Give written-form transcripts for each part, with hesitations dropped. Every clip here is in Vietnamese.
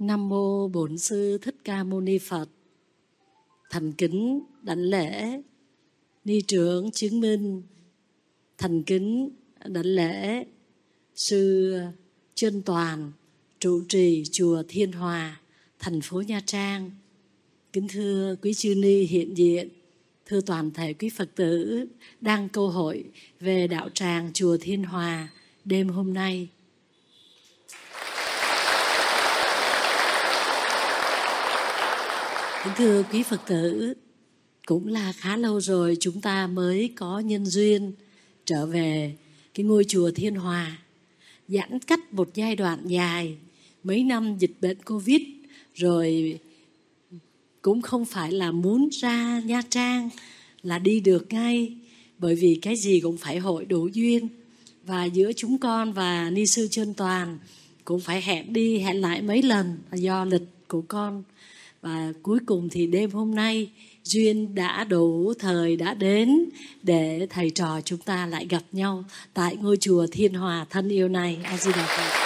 Nam mô Bổn Sư Thích Ca Mâu Ni Phật. Thành kính đảnh lễ Ni trưởng chứng minh. Thành kính đảnh lễ Sư Chân Toàn, trụ trì chùa Thiên Hòa, thành phố Nha Trang. Kính thưa quý chư ni hiện diện, thưa toàn thể quý Phật tử đang câu hội về đạo tràng chùa Thiên Hòa đêm hôm nay. Kính thưa quý Phật tử, cũng là khá lâu rồi chúng ta mới có nhân duyên trở về cái ngôi chùa Thiên Hòa. Giãn cách một giai đoạn dài, mấy năm dịch bệnh Covid, rồi cũng không phải là muốn ra Nha Trang là đi được ngay, bởi vì cái gì cũng phải hội đủ duyên. Và giữa chúng con và Ni Sư Chân Toàn cũng phải hẹn đi hẹn lại mấy lần do lịch của con. Và cuối cùng thì đêm hôm nay duyên đã đủ, thời đã đến để thầy trò chúng ta lại gặp nhau tại ngôi chùa Thiên Hòa thân yêu này. A Di Đà Phật.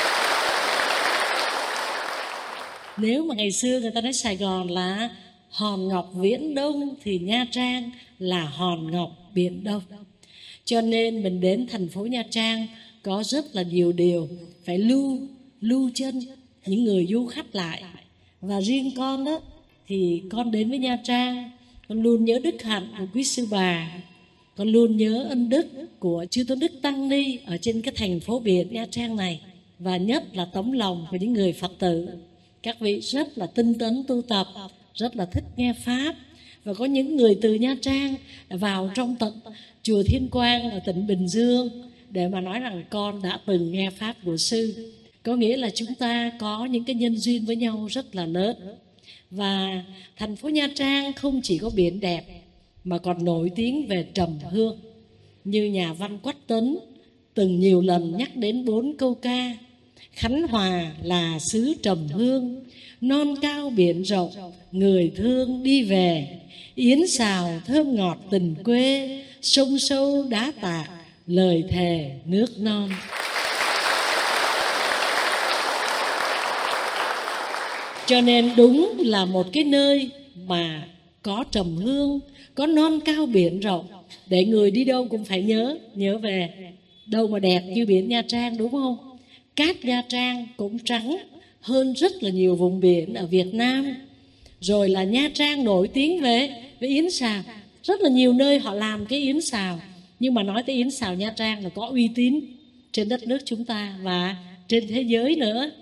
Nếu mà ngày xưa người ta nói Sài Gòn là hòn ngọc viễn đông thì Nha Trang là hòn ngọc biển đông. Cho nên mình đến thành phố Nha Trang có rất là nhiều điều phải lưu chân những người du khách lại. Và riêng con đó thì con đến với Nha Trang, con luôn nhớ đức hạnh của quý sư bà, con luôn nhớ ân đức của chư Tôn Đức Tăng Ni ở trên cái thành phố biển Nha Trang này. Và nhất là tấm lòng của những người Phật tử. Các vị rất là tinh tấn tu tập, rất là thích nghe Pháp. Và có những người từ Nha Trang vào trong tận chùa Thiên Quang ở tỉnh Bình Dương để mà nói rằng con đã từng nghe Pháp của sư. Có nghĩa là chúng ta có những cái nhân duyên với nhau rất là lớn. Và thành phố Nha Trang không chỉ có biển đẹp mà còn nổi tiếng về trầm hương. Như nhà văn Quách Tấn từng nhiều lần nhắc đến 4 câu ca: Khánh Hòa là xứ trầm hương, non cao biển rộng, người thương đi về. Yến xào thơm ngọt tình quê, sông sâu đá tạc, lời thề nước non. Cho nên đúng là một cái nơi mà có trầm hương, có non cao biển rộng, để người đi đâu cũng phải nhớ về. Đâu mà đẹp như biển Nha Trang, đúng không? Cát Nha Trang cũng trắng hơn rất là nhiều vùng biển ở Việt Nam. Rồi là Nha Trang nổi tiếng với yến xào. Rất là nhiều nơi họ làm cái yến xào. Nhưng mà nói tới yến xào Nha Trang là có uy tín trên đất nước chúng ta và trên thế giới nữa.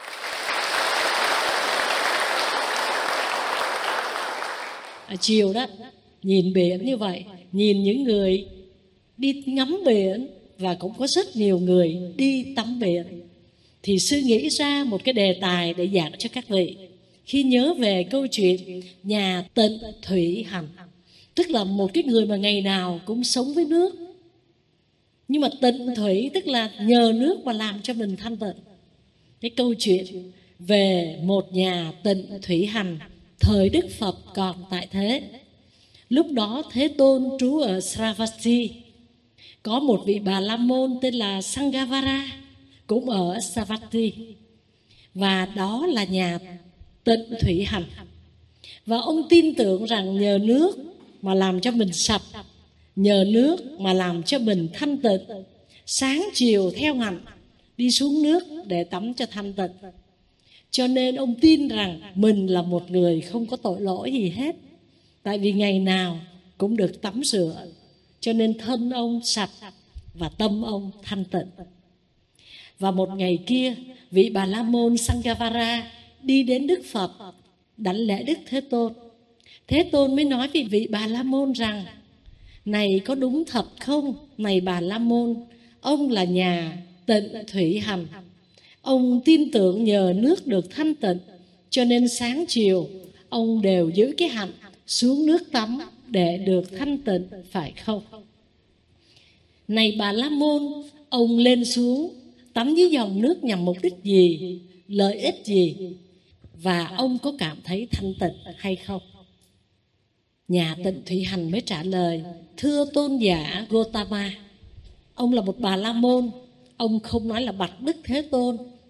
Chiều đó, nhìn biển như vậy, nhìn những người đi ngắm biển, và cũng có rất nhiều người đi tắm biển, thì sư nghĩ ra một cái đề tài để giảng cho các vị. Khi nhớ về câu chuyện nhà Tịnh Thủy Hằng, tức là một cái người mà ngày nào cũng sống với nước. Nhưng mà tịnh thủy tức là nhờ nước mà làm cho mình thanh tịnh. Cái câu chuyện về một nhà Tịnh Thủy Hằng thời Đức Phật còn tại thế. Lúc đó Thế Tôn trú ở Saravati. Có một vị Bà La Môn tên là Sanghavara cũng ở Saravati. Và đó là nhà Tịnh Thủy Hằng. Và ông tin tưởng rằng nhờ nước mà làm cho mình sạch, nhờ nước mà làm cho mình thanh tịnh. Sáng chiều theo hạnh đi xuống nước để tắm cho thanh tịnh. Cho nên ông tin rằng mình là một người không có tội lỗi gì hết. Tại vì ngày nào cũng được tắm rửa, cho nên thân ông sạch và tâm ông thanh tịnh. Và một ngày kia, vị Bà La Môn Sanghavara đi đến Đức Phật đảnh lễ Đức Thế Tôn. Thế Tôn mới nói với vị Bà La Môn rằng: Này có đúng thật không? Này Bà La Môn, ông là nhà Tịnh Thủy Hằng. Ông tin tưởng nhờ nước được thanh tịnh, cho nên sáng chiều ông đều giữ cái hạnh xuống nước tắm để được thanh tịnh, phải không? Này Bà La Môn, ông lên xuống tắm dưới dòng nước nhằm mục đích gì, lợi ích gì, và ông có cảm thấy thanh tịnh hay không? Nhà Tịnh Thủy Hằng mới trả lời: Thưa tôn giả Gotama, ông là một Bà La Môn. Ông không nói là bạch Đức Thế Tôn,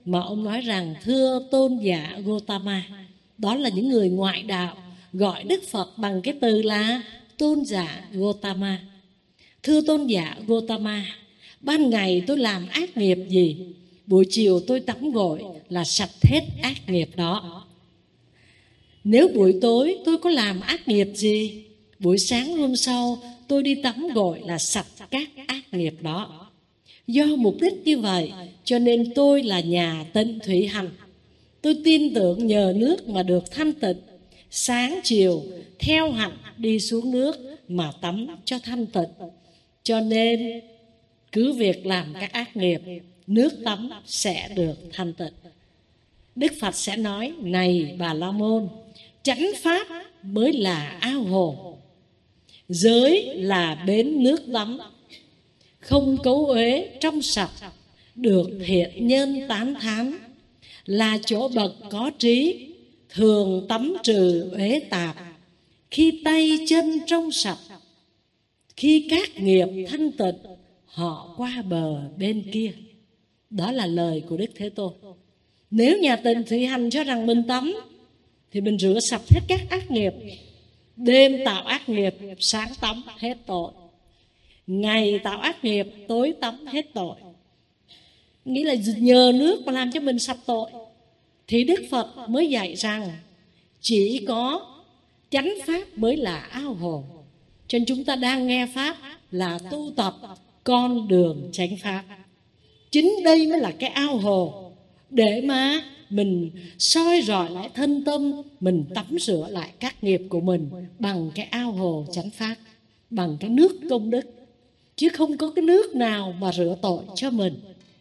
mà ông nói rằng: thưa tôn giả Gotama. Đó là những người ngoại đạo gọi Đức Phật bằng cái từ là tôn giả Gotama. Thưa tôn giả Gotama, ban ngày tôi làm ác nghiệp gì, buổi chiều tôi tắm gội là sạch hết ác nghiệp đó. Nếu buổi tối tôi có làm ác nghiệp gì, buổi sáng hôm sau tôi đi tắm gội là sạch các ác nghiệp đó. Do mục đích như vậy cho nên tôi là nhà tịnh thủy hành. Tôi tin tưởng nhờ nước mà được thanh tịnh. Sáng chiều theo hạnh đi xuống nước mà tắm cho thanh tịnh. Cho nên cứ việc làm các ác nghiệp, nước tắm sẽ được thanh tịnh. Đức Phật sẽ nói: này Bà La Môn, chánh pháp mới là ao hồ, giới là bến nước tắm, không cấu uế trong sạch, được thiện nhân tán thán, là chỗ bậc có trí, thường tắm trừ uế tạp. Khi tay chân trong sạch, khi các nghiệp thanh tịnh, họ qua bờ bên kia. Đó là lời của Đức Thế Tôn. Nếu nhà tịnh thủy hành cho rằng mình tắm thì mình rửa sạch hết các ác nghiệp. Đêm tạo ác nghiệp, sáng tắm hết tội. Ngày tạo ác nghiệp, tối tắm hết tội. Nghĩ là nhờ nước mà làm cho mình sạch tội. Thì Đức Phật mới dạy rằng chỉ có chánh pháp mới là ao hồ. Cho nên chúng ta đang nghe pháp là tu tập con đường chánh pháp. Chính đây mới là cái ao hồ để mà mình soi rọi lại thân tâm, mình tắm rửa lại các nghiệp của mình bằng cái ao hồ chánh pháp, bằng cái nước công đức. Chứ không có cái nước nào mà rửa tội cho mình.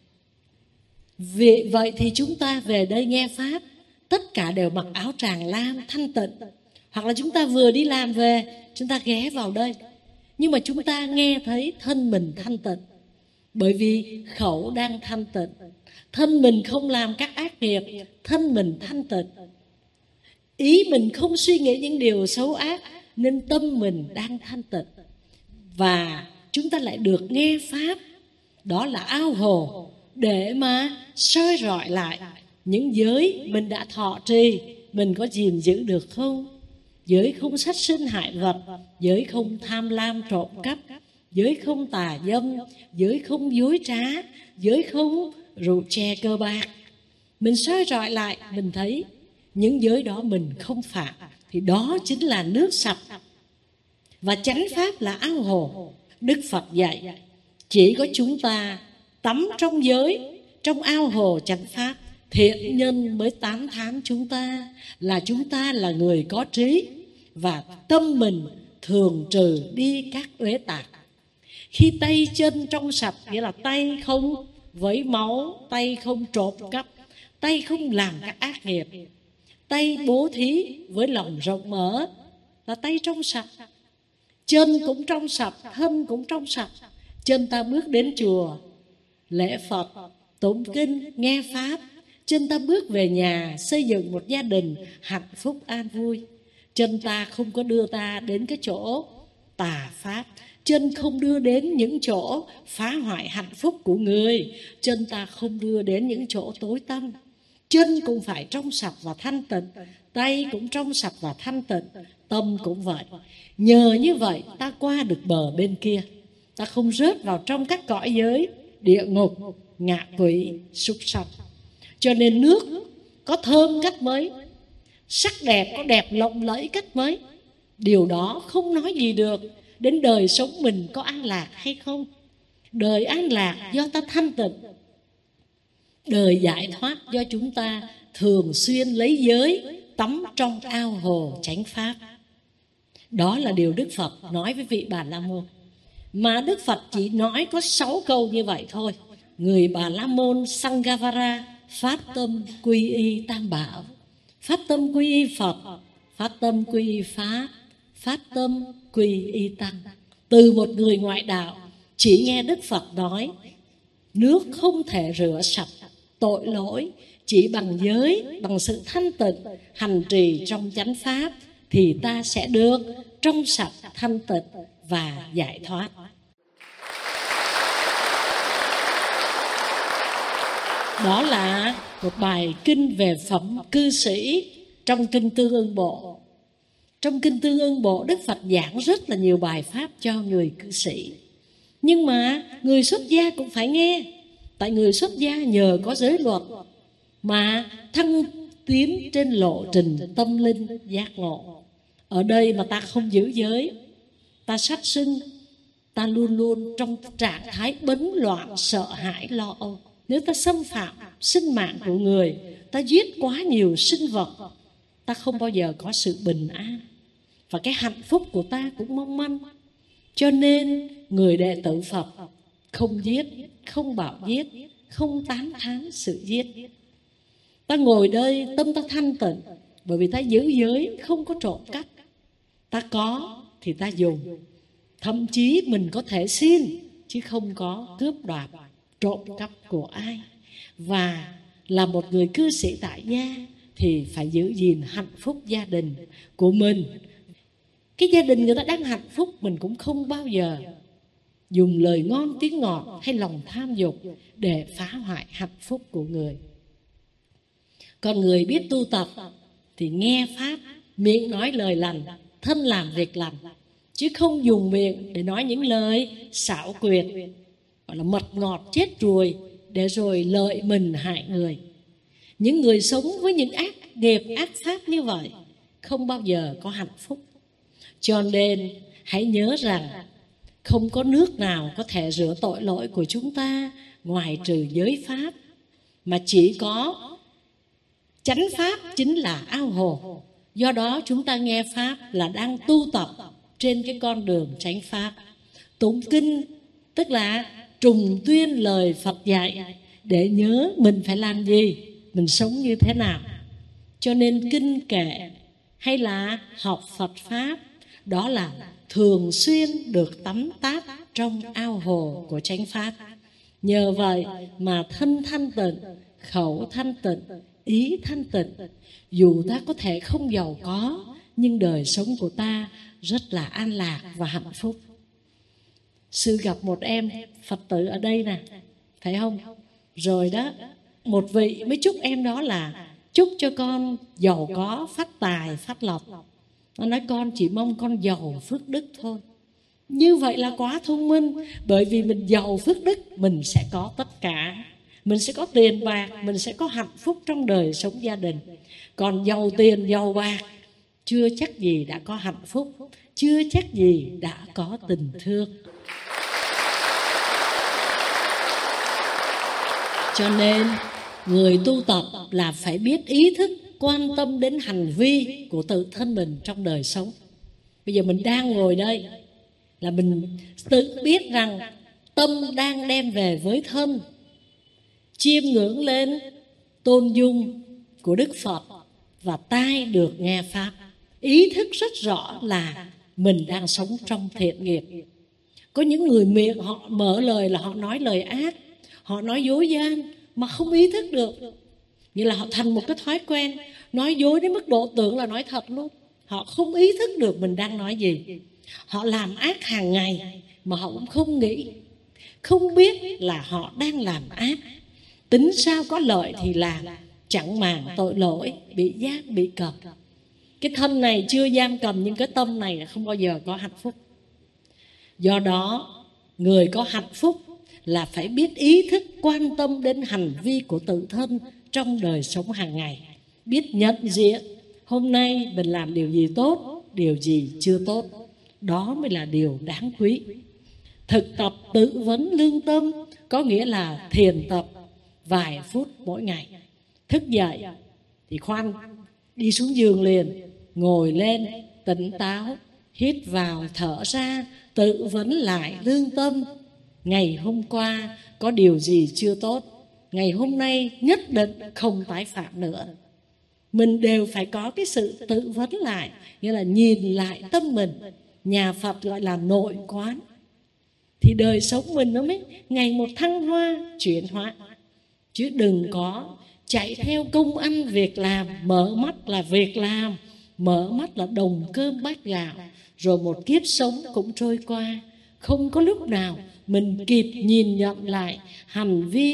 Vì vậy thì chúng ta về đây nghe pháp, tất cả đều mặc áo tràng lam thanh tịnh. Hoặc là chúng ta vừa đi làm về, chúng ta ghé vào đây, nhưng mà chúng ta nghe thấy thân mình thanh tịnh. Bởi vì khẩu đang thanh tịnh, thân mình không làm các ác nghiệp, thân mình thanh tịnh. Ý mình không suy nghĩ những điều xấu ác, nên tâm mình đang thanh tịnh. Và chúng ta lại được nghe pháp. Đó là ao hồ để mà soi rọi lại những giới mình đã thọ trì, mình có gìn giữ được không? Giới không sát sinh hại vật, giới không tham lam trộm cắp, giới không tà dâm, giới không dối trá, giới không rượu chè cờ bạc. Mình soi rọi lại, mình thấy những giới đó mình không phạm, thì đó chính là nước sạch. Và chánh pháp là ao hồ. Đức Phật dạy chỉ có chúng ta tắm trong giới, trong ao hồ chánh pháp, thiện nhân mới tán thán chúng ta là người có trí, và tâm mình thường trừ đi các uế tạp. Khi tay chân trong sạch, nghĩa là tay không vấy máu, tay không trộm cắp, tay không làm các ác nghiệp, tay bố thí với lòng rộng mở, là tay trong sạch. Chân cũng trong sạch, thân cũng trong sạch. Chân ta bước đến chùa lễ Phật, tụng kinh, nghe pháp. Chân ta bước về nhà, xây dựng một gia đình hạnh phúc an vui. Chân ta không có đưa ta đến cái chỗ tà pháp. Chân không đưa đến những chỗ phá hoại hạnh phúc của người. Chân ta không đưa đến những chỗ tối tăm. Chân cũng phải trong sạch và thanh tịnh, tay cũng trong sạch và thanh tịnh, tâm cũng vậy. Nhờ như vậy ta qua được bờ bên kia, ta không rớt vào trong các cõi giới địa ngục, ngạ quỷ, súc sanh. Cho nên nước có thơm cách mấy, sắc đẹp có đẹp lộng lẫy cách mấy, điều đó không nói gì được đến đời sống mình có an lạc hay không. Đời an lạc do ta thanh tịnh, đời giải thoát do chúng ta thường xuyên lấy giới tắm trong ao hồ chánh pháp. Đó là điều Đức Phật nói với vị Bà La Môn. Mà Đức Phật chỉ nói có 6 câu như vậy thôi. Người Bà La Môn Sanghavara phát tâm quy y Tam Bảo, phát tâm quy y Phật, phát tâm quy y Pháp, phát tâm quy y Tăng. Từ một người ngoại đạo chỉ nghe Đức Phật nói nước không thể rửa sạch tội lỗi, chỉ bằng giới, bằng sự thanh tịnh, hành trì trong chánh pháp, thì ta sẽ được trong sạch, thanh tịnh và giải thoát. Đó là một bài kinh về phẩm cư sĩ trong kinh Tương Ưng Bộ. Trong kinh Tương Ưng Bộ, Đức Phật giảng rất là nhiều bài pháp cho người cư sĩ. Nhưng mà người xuất gia cũng phải nghe. Tại người xuất gia nhờ có giới luật mà thăng tiến trên lộ trình tâm linh giác ngộ. Ở đây mà ta không giữ giới, ta sát sinh, ta luôn luôn trong trạng thái bấn loạn, sợ hãi, lo âu. Nếu ta xâm phạm sinh mạng của người, ta giết quá nhiều sinh vật, ta không bao giờ có sự bình an, và cái hạnh phúc của ta cũng mong manh. Cho nên người đệ tử Phật không giết, không bảo giết, không tán thán sự giết. Ta ngồi đây tâm ta thanh tịnh, bởi vì ta giữ giới, không có trộm cắp. Ta có thì ta dùng. Thậm chí mình có thể xin, chứ không có cướp đoạt, trộm cắp của ai. Và là một người cư sĩ tại gia thì phải giữ gìn hạnh phúc gia đình của mình. Cái gia đình người ta đang hạnh phúc, mình cũng không bao giờ dùng lời ngon tiếng ngọt hay lòng tham dục để phá hoại hạnh phúc của người. Còn người biết tu tập thì nghe pháp, miệng nói lời lành, thân làm việc lành, chứ không dùng miệng để nói những lời xảo quyệt, gọi là mật ngọt chết ruồi, để rồi lợi mình hại người. Những người sống với những ác nghiệp, ác pháp như vậy không bao giờ có hạnh phúc. Cho nên hãy nhớ rằng không có nước nào có thể rửa tội lỗi của chúng ta ngoài trừ giới pháp, mà chỉ có chánh pháp chính là ao hồ. Do đó chúng ta nghe pháp là đang tu tập trên cái con đường chánh pháp. Tụng kinh tức là trùng tuyên lời Phật dạy, để nhớ mình phải làm gì, mình sống như thế nào. Cho nên kinh kệ hay là học Phật pháp, đó là thường xuyên được tắm táp trong ao hồ của chánh pháp. Nhờ vậy mà thân thanh tịnh, khẩu thanh tịnh, ý thanh tịnh. Dù ta có thể không giàu có, nhưng đời sống của ta rất là an lạc và hạnh phúc. Sư gặp một em Phật tử ở đây nè, phải không? Rồi đó, một vị mới chúc em đó là chúc cho con giàu có, phát tài, phát lộc. Nó nói con chỉ mong con giàu phước đức thôi. Như vậy là quá thông minh. Bởi vì mình giàu phước đức, mình sẽ có tất cả. Mình sẽ có tiền bạc, mình sẽ có hạnh phúc trong đời sống gia đình. Còn giàu tiền, giàu bạc, chưa chắc gì đã có hạnh phúc, chưa chắc gì đã có tình thương. Cho nên người tu tập là phải biết ý thức quan tâm đến hành vi của tự thân mình trong đời sống. Bây giờ mình đang ngồi đây là mình tự biết rằng tâm đang đem về với thân, chiêm ngưỡng lên tôn dung của Đức Phật, và tai được nghe pháp. Ý thức rất rõ là mình đang sống trong thiện nghiệp. Có những người miệng họ mở lời là họ nói lời ác, họ nói dối gian mà không ý thức được. Như là họ thành một cái thói quen, nói dối đến mức độ tưởng là nói thật luôn. Họ không ý thức được mình đang nói gì. Họ làm ác hàng ngày mà họ cũng không nghĩ, không biết là họ đang làm ác. Tính sao có lợi thì làm, chẳng màng tội lỗi, bị giác, bị cầm. Cái thân này chưa giam cầm, nhưng cái tâm này là không bao giờ có hạnh phúc. Do đó người có hạnh phúc là phải biết ý thức quan tâm đến hành vi của tự thân trong đời sống hàng ngày. Biết nhận diện hôm nay mình làm điều gì tốt, điều gì chưa tốt. Đó mới là điều đáng quý. Thực tập tự vấn lương tâm có nghĩa là thiền tập vài phút mỗi ngày. Thức dậy thì khoan đi xuống giường liền, ngồi lên tỉnh táo, hít vào thở ra, tự vấn lại lương tâm. Ngày hôm qua có điều gì chưa tốt, ngày hôm nay nhất định không tái phạm nữa. Mình đều phải có cái sự tự vấn lại, nghĩa là nhìn lại tâm mình. Nhà Phật gọi là nội quán. Thì đời sống mình nó mới ngày một thăng hoa, chuyển hóa. Chứ đừng có chạy theo công ăn việc làm, mở mắt là việc làm, mở mắt là đồng cơm bát gạo, rồi một kiếp sống cũng trôi qua. Không có lúc nào mình kịp nhìn nhận lại hành vi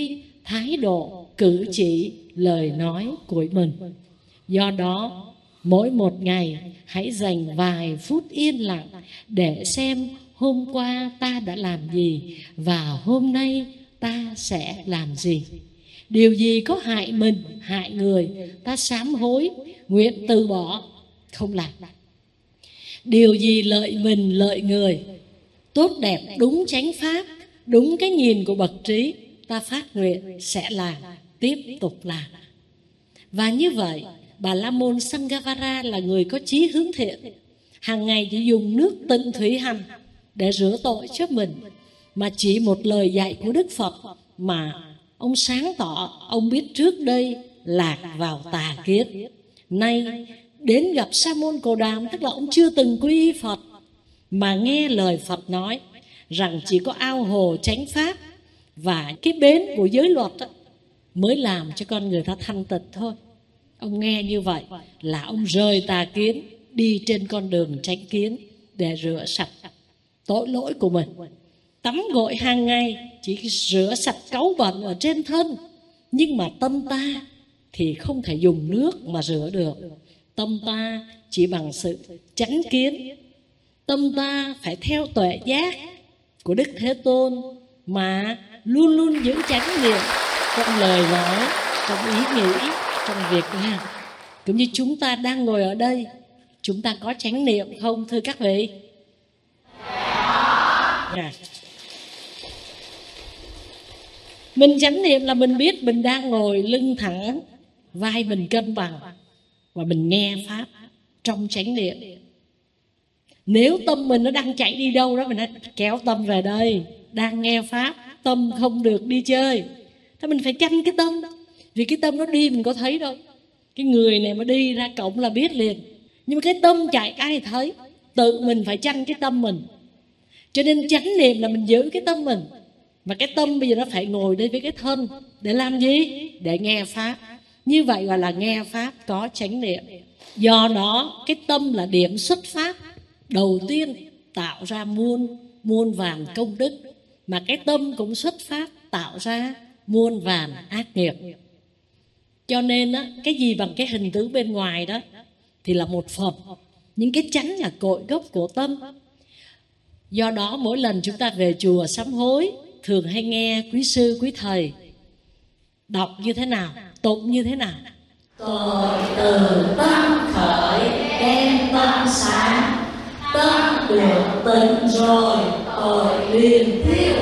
thái độ, cử chỉ, lời nói của mình. Do đó, mỗi một ngày hãy dành vài phút yên lặng để xem hôm qua ta đã làm gì và hôm nay ta sẽ làm gì. Điều gì có hại mình, hại người, ta sám hối, nguyện từ bỏ, không làm. Điều gì lợi mình, lợi người, tốt đẹp, đúng chánh pháp, đúng cái nhìn của bậc trí, ta phát nguyện sẽ làm, tiếp tục làm. Và như vậy, Bà La Môn Sanghavara là người có chí hướng thiện. Hàng ngày chỉ dùng nước tịnh thủy hành để rửa tội cho mình, mà chỉ một lời dạy của Đức Phật mà ông sáng tỏ. Ông biết trước đây lạc vào tà kiến, nay đến gặp Sa môn Cồ Đàm, tức là ông chưa từng quy y Phật, mà nghe lời Phật nói rằng chỉ có ao hồ chánh pháp và cái bến của giới luật mới làm cho con người ta thanh tịnh thôi. Ông nghe như vậy là ông rời tà kiến, đi trên con đường chánh kiến để rửa sạch tội lỗi của mình. Tắm gội hàng ngày chỉ rửa sạch cáu bẩn ở trên thân, nhưng mà tâm ta thì không thể dùng nước mà rửa được. Tâm ta chỉ bằng sự chánh kiến. Tâm ta phải theo tuệ giác của Đức Thế Tôn mà luôn luôn giữ chánh niệm trong lời nói, trong ý nghĩ, trong việc làm. Cũng như chúng ta đang ngồi ở đây, chúng ta có chánh niệm không thưa các vị? Mình chánh niệm là mình biết mình đang ngồi lưng thẳng, vai mình cân bằng, và mình nghe pháp trong chánh niệm. Nếu tâm mình nó đang chạy đi đâu đó, mình nói kéo tâm về đây, đang nghe pháp, tâm không được đi chơi. Thế mình phải chanh cái tâm, vì cái tâm nó đi mình có thấy đâu. Cái người này mà đi ra cổng là biết liền, nhưng mà cái tâm chạy ai thấy. Tự mình phải chanh cái tâm mình. Cho nên chánh niệm là mình giữ cái tâm mình. Mà cái tâm bây giờ nó phải ngồi đây với cái thân. Để làm gì? Để nghe pháp. Như vậy gọi là nghe pháp có chánh niệm. Do đó cái tâm là điểm xuất phát đầu tiên tạo ra muôn vàn công đức, mà cái tâm cũng xuất phát tạo ra muôn vàn ác nghiệp. Cho nên á, cái gì bằng cái hình tướng bên ngoài đó thì là một phần, những cái chánh là cội gốc của tâm. Do đó mỗi lần chúng ta về chùa sám hối, thường hay nghe quý sư quý thầy đọc như thế nào, tụng như thế nào? Tội từ tâm khởi, đem tâm sáng, tâm được tịnh rồi, tội liền tiêu.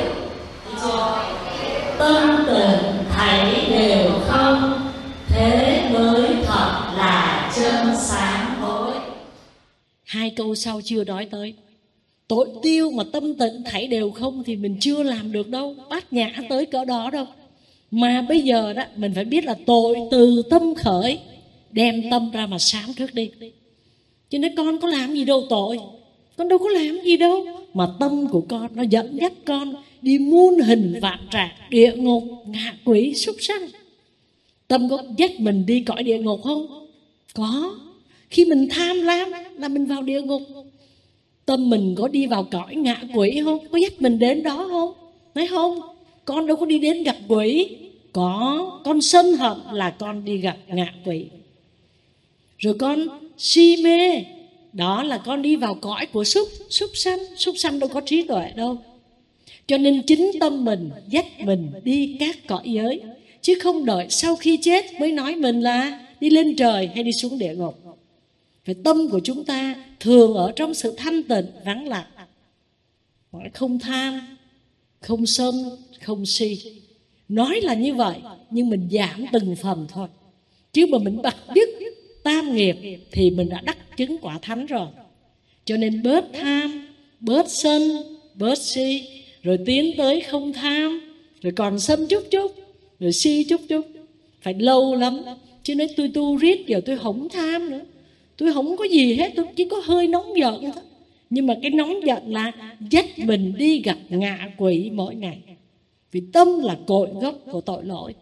Tâm tịnh thảy đều không, thế mới thật là chân sáng hối. Hai câu sau chưa nói tới. Tội tiêu mà tâm tịnh thảy đều không thì mình chưa làm được đâu, bát nhã tới cỡ đó đâu. Mà bây giờ đó mình phải biết là tội từ tâm khởi, đem tâm ra mà sáng trước đi. Chứ nói con có làm gì đâu tội, con đâu có làm gì đâu, mà tâm của con nó dẫn dắt con đi muôn hình vạn trạng, địa ngục, ngạ quỷ, súc sanh. Tâm có dắt mình đi cõi địa ngục không? Có. Khi mình tham lam là mình vào địa ngục. Tâm mình có đi vào cõi ngạ quỷ không? Có dắt mình đến đó không? Nói không, con đâu có đi đến gặp quỷ. Có, con sân hận là con đi gặp ngạ quỷ. Rồi con si mê, đó là con đi vào cõi của súc sanh. Súc sanh đâu có trí tuệ đâu. Cho nên chính tâm mình dắt mình đi các cõi giới, chứ không đợi sau khi chết mới nói mình là đi lên trời hay đi xuống địa ngục. Phải tâm của chúng ta thường ở trong sự thanh tịnh, vắng lặng, không tham, không sân, không si. Nói là như vậy, nhưng mình giảm từng phần thôi. Chứ mà mình bật dứt tam nghiệp thì mình đã đắc chứng quả thánh rồi. Cho nên bớt tham, bớt sân, bớt si, rồi tiến tới không tham, rồi còn sân chút chút, rồi si chút chút. Phải lâu lắm. Chứ nói tôi tu riết giờ tôi không tham nữa, tôi không có gì hết, tôi chỉ có hơi nóng giận thôi. Nhưng mà cái nóng giận là dắt mình đi gặp ngạ quỷ mỗi ngày. Vì tâm là cội gốc của tội lỗi.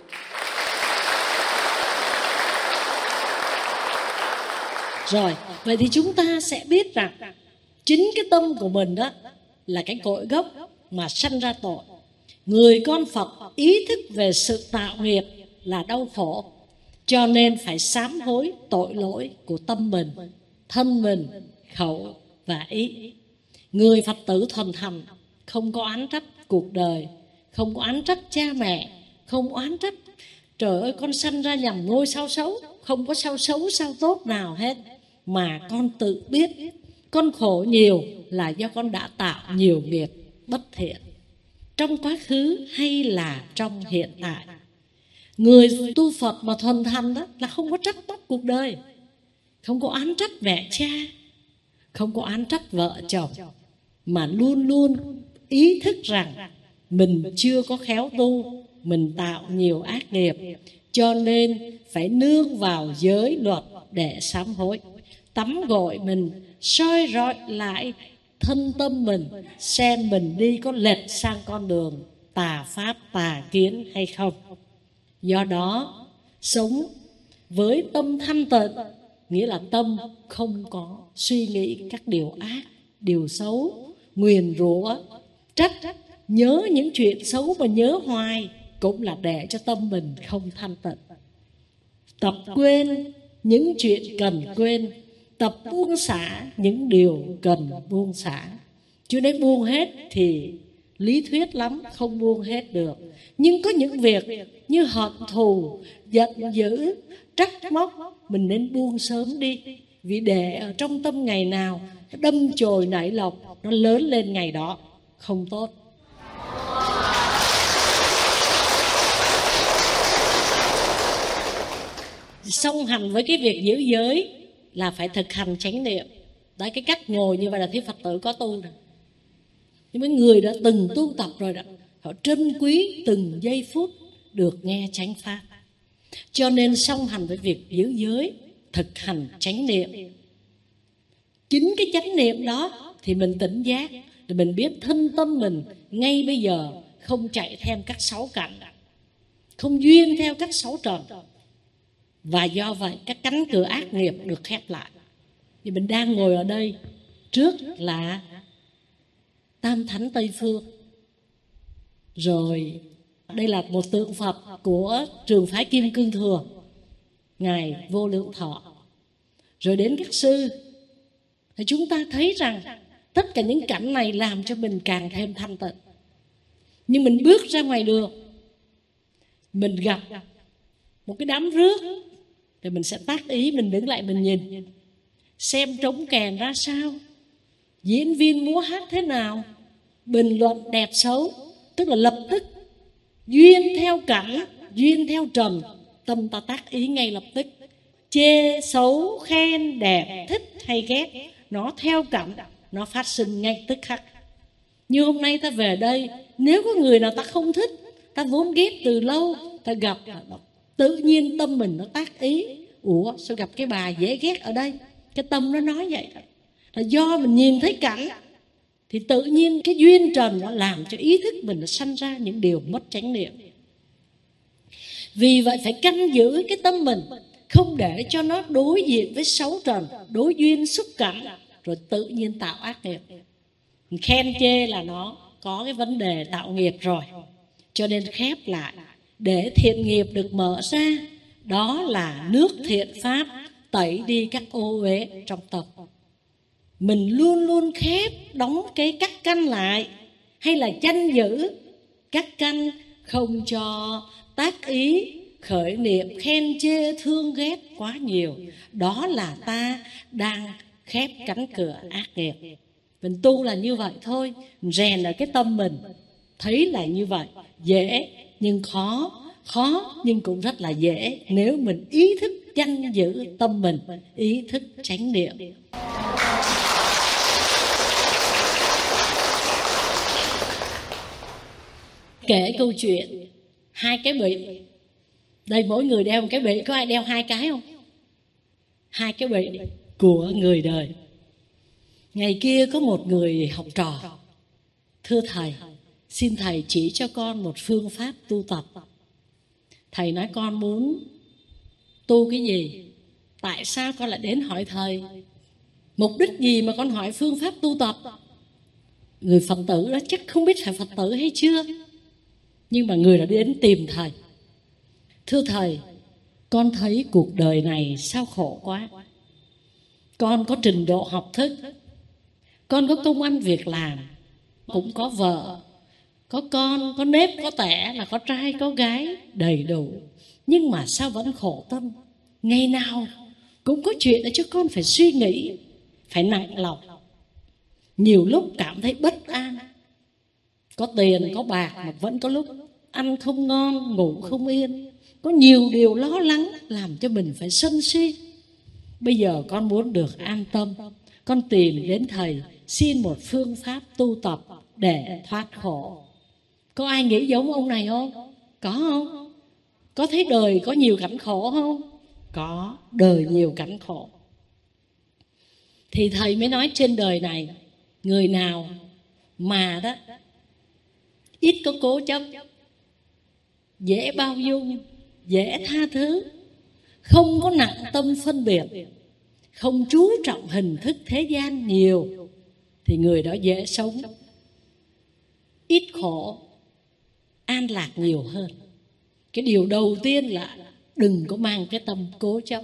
Rồi, vậy thì chúng ta sẽ biết rằng chính cái tâm của mình đó là cái cội gốc mà sanh ra tội. Người con Phật ý thức về sự tạo nghiệp là đau khổ, cho nên phải sám hối tội lỗi của tâm mình, thân mình, khẩu và ý. Người Phật tử thuần thành không có oán trách cuộc đời, không có oán trách cha mẹ, không oán trách trời ơi con sanh ra nhằm ngôi sao xấu, không có sao xấu sao tốt nào hết, mà con tự biết con khổ nhiều là do con đã tạo nhiều nghiệp bất thiện trong quá khứ hay là trong hiện tại. Người tu Phật mà thuần thành đó là không có trách móc cuộc đời, không có oán trách mẹ cha, không có oán trách vợ chồng, mà luôn luôn ý thức rằng mình chưa có khéo tu, mình tạo nhiều ác nghiệp, cho nên phải nương vào giới luật để sám hối, tắm gội mình, soi rọi lại thân tâm mình, xem mình đi có lệch sang con đường tà pháp tà kiến hay không. Do đó sống với tâm thanh tịnh, nghĩa là tâm không có suy nghĩ các điều ác, điều xấu, nguyền rủa, trách, nhớ những chuyện xấu mà nhớ hoài cũng là để cho tâm mình không thanh tịnh. Tập quên những chuyện cần quên, tập buông xả những điều cần buông xả. Chứ nếu buông hết thì lý thuyết lắm, không buông hết được. Nhưng có những việc như hận thù, giận dữ, trách móc, mình nên buông sớm đi. Vì để ở trong tâm ngày nào đâm chồi nảy lộc, nó lớn lên ngày đó, không tốt. Song hành với cái việc giữ giới là phải thực hành chánh niệm. Đấy, cái cách ngồi như vậy là thấy Phật tử có tu rồi. Nhưng mấy người đã từng tu tập rồi đó, họ trân quý từng giây phút được nghe chánh pháp. Cho nên song hành với việc giữ giới, thực hành chánh niệm. Chính cái chánh niệm đó thì mình tỉnh giác, thì mình biết thân tâm mình ngay bây giờ không chạy theo các sáu cảnh, không duyên theo các sáu trần. Và do vậy các cánh cửa ác nghiệp được khép lại. Thì mình đang ngồi ở đây, trước là Tam Thánh Tây Phương, rồi đây là một tượng Phật của trường phái Kim Cương Thừa, Ngài Vô Lượng Thọ, rồi đến các sư. Thì chúng ta thấy rằng tất cả những cảnh này làm cho mình càng thêm thanh tịnh. Nhưng mình bước ra ngoài đường, mình gặp một cái đám rước, thì mình sẽ tác ý, mình đứng lại mình nhìn, xem trống kèn ra sao, diễn viên múa hát thế nào, bình luận đẹp xấu. Tức là lập tức duyên theo cảnh, duyên theo trần, tâm ta tác ý ngay lập tức. Chê xấu, khen đẹp, thích hay ghét, nó theo cảnh, nó phát sinh ngay tức khắc. Như hôm nay ta về đây, nếu có người nào ta không thích, ta vốn ghét từ lâu, ta gặp, tự nhiên tâm mình nó tác ý, ủa sao gặp cái bà dễ ghét ở đây. Cái tâm nó nói vậy đó, là do mình nhìn thấy cảnh, thì tự nhiên cái duyên trần nó làm cho ý thức mình nó sanh ra những điều mất chánh niệm. Vì vậy phải canh giữ cái tâm mình, không để cho nó đối diện với sáu trần, đối duyên xúc cảnh, rồi tự nhiên tạo ác nghiệp. Khen chê là nó có cái vấn đề tạo nghiệp rồi. Cho nên khép lại để thiện nghiệp được mở ra. Đó là nước thiện pháp tẩy đi các ô uế trong tâm. Mình luôn luôn khép đóng cái các căn lại, hay là chanh giữ các căn, không cho tác ý khởi niệm khen chê thương ghét quá nhiều. Đó là ta đang khép cánh cửa ác nghiệp. Mình tu là như vậy thôi, mình rèn ở cái tâm mình. Thấy là như vậy, dễ nhưng khó, khó nhưng cũng rất là dễ nếu mình ý thức chăn giữ tâm mình, ý thức chánh niệm. Kể câu chuyện hai cái bị. Đây mỗi người đeo một cái bị, có ai đeo hai cái không? Hai cái bị của người đời. Ngày kia có một người học trò: thưa thầy, xin thầy chỉ cho con một phương pháp tu tập. Thầy nói con muốn tu cái gì? Tại sao con lại đến hỏi thầy? Mục đích gì mà con hỏi phương pháp tu tập? Người Phật tử đó chắc không biết phải Phật tử hay chưa, Nhưng mà người đã đến tìm thầy. Thưa thầy, con thấy cuộc đời này sao khổ quá. Con có trình độ học thức, con có công ăn việc làm, cũng có vợ, có con, có nếp, có tẻ, là có trai, có gái đầy đủ. Nhưng mà sao vẫn khổ tâm? Ngày nào cũng có chuyện để cho con phải suy nghĩ, phải nặng lòng. Nhiều lúc cảm thấy bất an. Có tiền, có bạc mà vẫn có lúc ăn không ngon, ngủ không yên. Có nhiều điều lo lắng làm cho mình phải sân si. Bây giờ con muốn được an tâm, con tìm đến thầy xin một phương pháp tu tập để thoát khổ. Có ai nghĩ giống ông này không? Có không? Có thấy đời có nhiều cảnh khổ không? Có, đời nhiều cảnh khổ. Thì thầy mới nói trên đời này, người nào mà đó ít có cố chấp, dễ bao dung, dễ tha thứ, không có nặng tâm phân biệt, không chú trọng hình thức thế gian nhiều, thì người đó dễ sống, ít khổ, an lạc nhiều hơn. Cái điều đầu tiên là đừng có mang cái tâm cố chấp.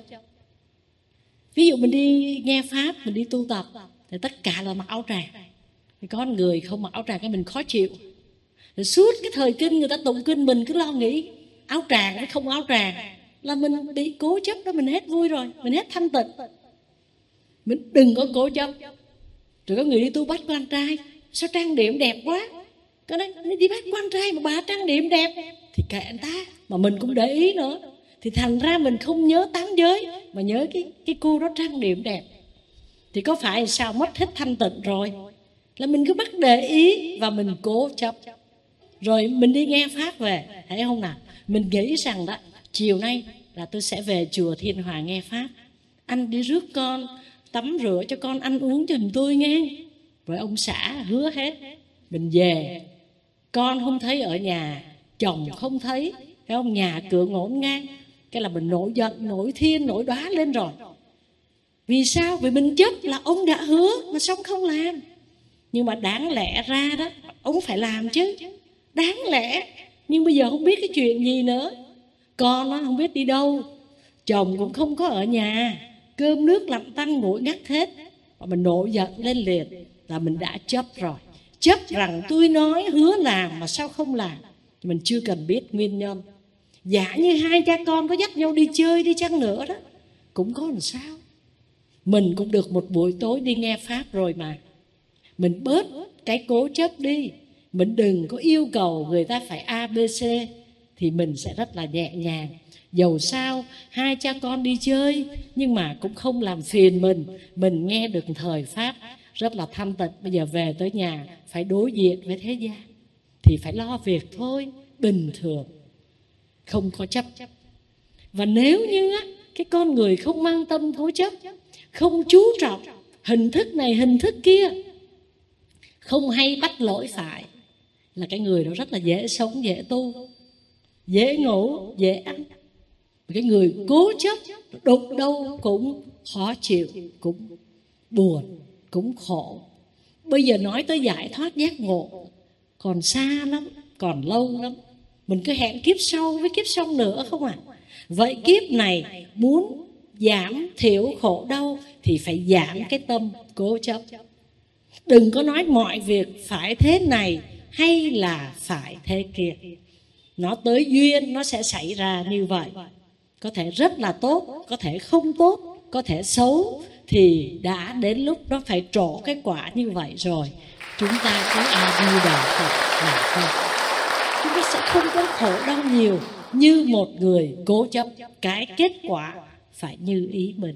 Ví dụ mình đi nghe Pháp, mình đi tu tập, thì tất cả là mặc áo tràng. Thì có người không mặc áo tràng cái mình khó chịu. Rồi suốt cái thời kinh người ta tụng kinh, mình cứ lo nghĩ áo tràng hay không áo tràng là mình bị cố chấp đó, mình hết vui rồi, mình hết thanh tịnh. Mình đừng có cố chấp. Rồi có người đi tu bắt quan trai, sao trang điểm đẹp quá, cái nói đi bắt quan trai mà bà trang điểm đẹp thì kệ anh ta, mà mình cũng để ý nữa. Thì thành ra mình không nhớ tám giới mà nhớ cái cô đó trang điểm đẹp. Thì có phải sao mất hết thanh tịnh rồi? Là mình cứ bắt để ý và mình cố chấp. Rồi mình đi nghe Pháp về, thấy không nào? Mình nghĩ rằng đó, chiều nay là tôi sẽ về chùa Thiên Hòa nghe Pháp. Anh đi rước con, tắm rửa cho con, ăn uống giùm tôi nghe. Rồi ông xã hứa hết. Mình về, con không thấy ở nhà, chồng không thấy, thấy không? Nhà cửa ngổn ngang. Cái là mình nổi giận, nổi thiên, nổi đoá lên rồi. Vì sao? Vì mình chấp là ông đã hứa mà xong không làm. Nhưng mà đáng lẽ ra đó, ông phải làm chứ. Đáng lẽ. Nhưng bây giờ không biết cái chuyện gì nữa. Con nó không biết đi đâu, chồng cũng không có ở nhà, cơm nước lạnh tanh nguội ngắt hết. Và mình nổi giận lên liền là mình đã chấp rồi. Chấp rằng tôi nói hứa làm mà sao không làm. Mình chưa cần biết nguyên nhân. Giả như hai cha con có dắt nhau đi chơi đi chăng nữa đó, cũng có làm sao. Mình cũng được một buổi tối đi nghe Pháp rồi mà. Mình bớt cái cố chấp đi. Mình đừng có yêu cầu người ta phải ABC, thì mình sẽ rất là nhẹ nhàng. Dầu sao hai cha con đi chơi nhưng mà cũng không làm phiền mình. Mình nghe được thời Pháp rất là thanh tịnh. Bây giờ về tới nhà phải đối diện với thế gian thì phải lo việc thôi, bình thường, không có chấp. Và nếu như cái con người không mang tâm cố chấp, không chú trọng hình thức này hình thức kia, không hay bắt lỗi phải, là cái người đó rất là dễ sống, dễ tu, dễ ngủ, dễ ăn. Cái người cố chấp đụng đâu cũng khó chịu, cũng buồn, cũng khổ. Bây giờ nói tới giải thoát giác ngộ còn xa lắm, còn lâu lắm. Mình cứ hẹn kiếp sau với kiếp sau nữa không ạ? Vậy kiếp này muốn giảm thiểu khổ đau thì phải giảm cái tâm cố chấp. Đừng có nói mọi việc phải thế này hay là phải thế kia. Nó tới duyên nó sẽ xảy ra như vậy. Có thể rất là tốt, có thể không tốt, có thể xấu, thì đã đến lúc nó phải trổ cái quả như vậy rồi. Chúng ta cứ A Di Đà Phật là thôi. Chúng ta sẽ không có khổ đau nhiều như một người cố chấp. Cái kết quả phải như ý mình.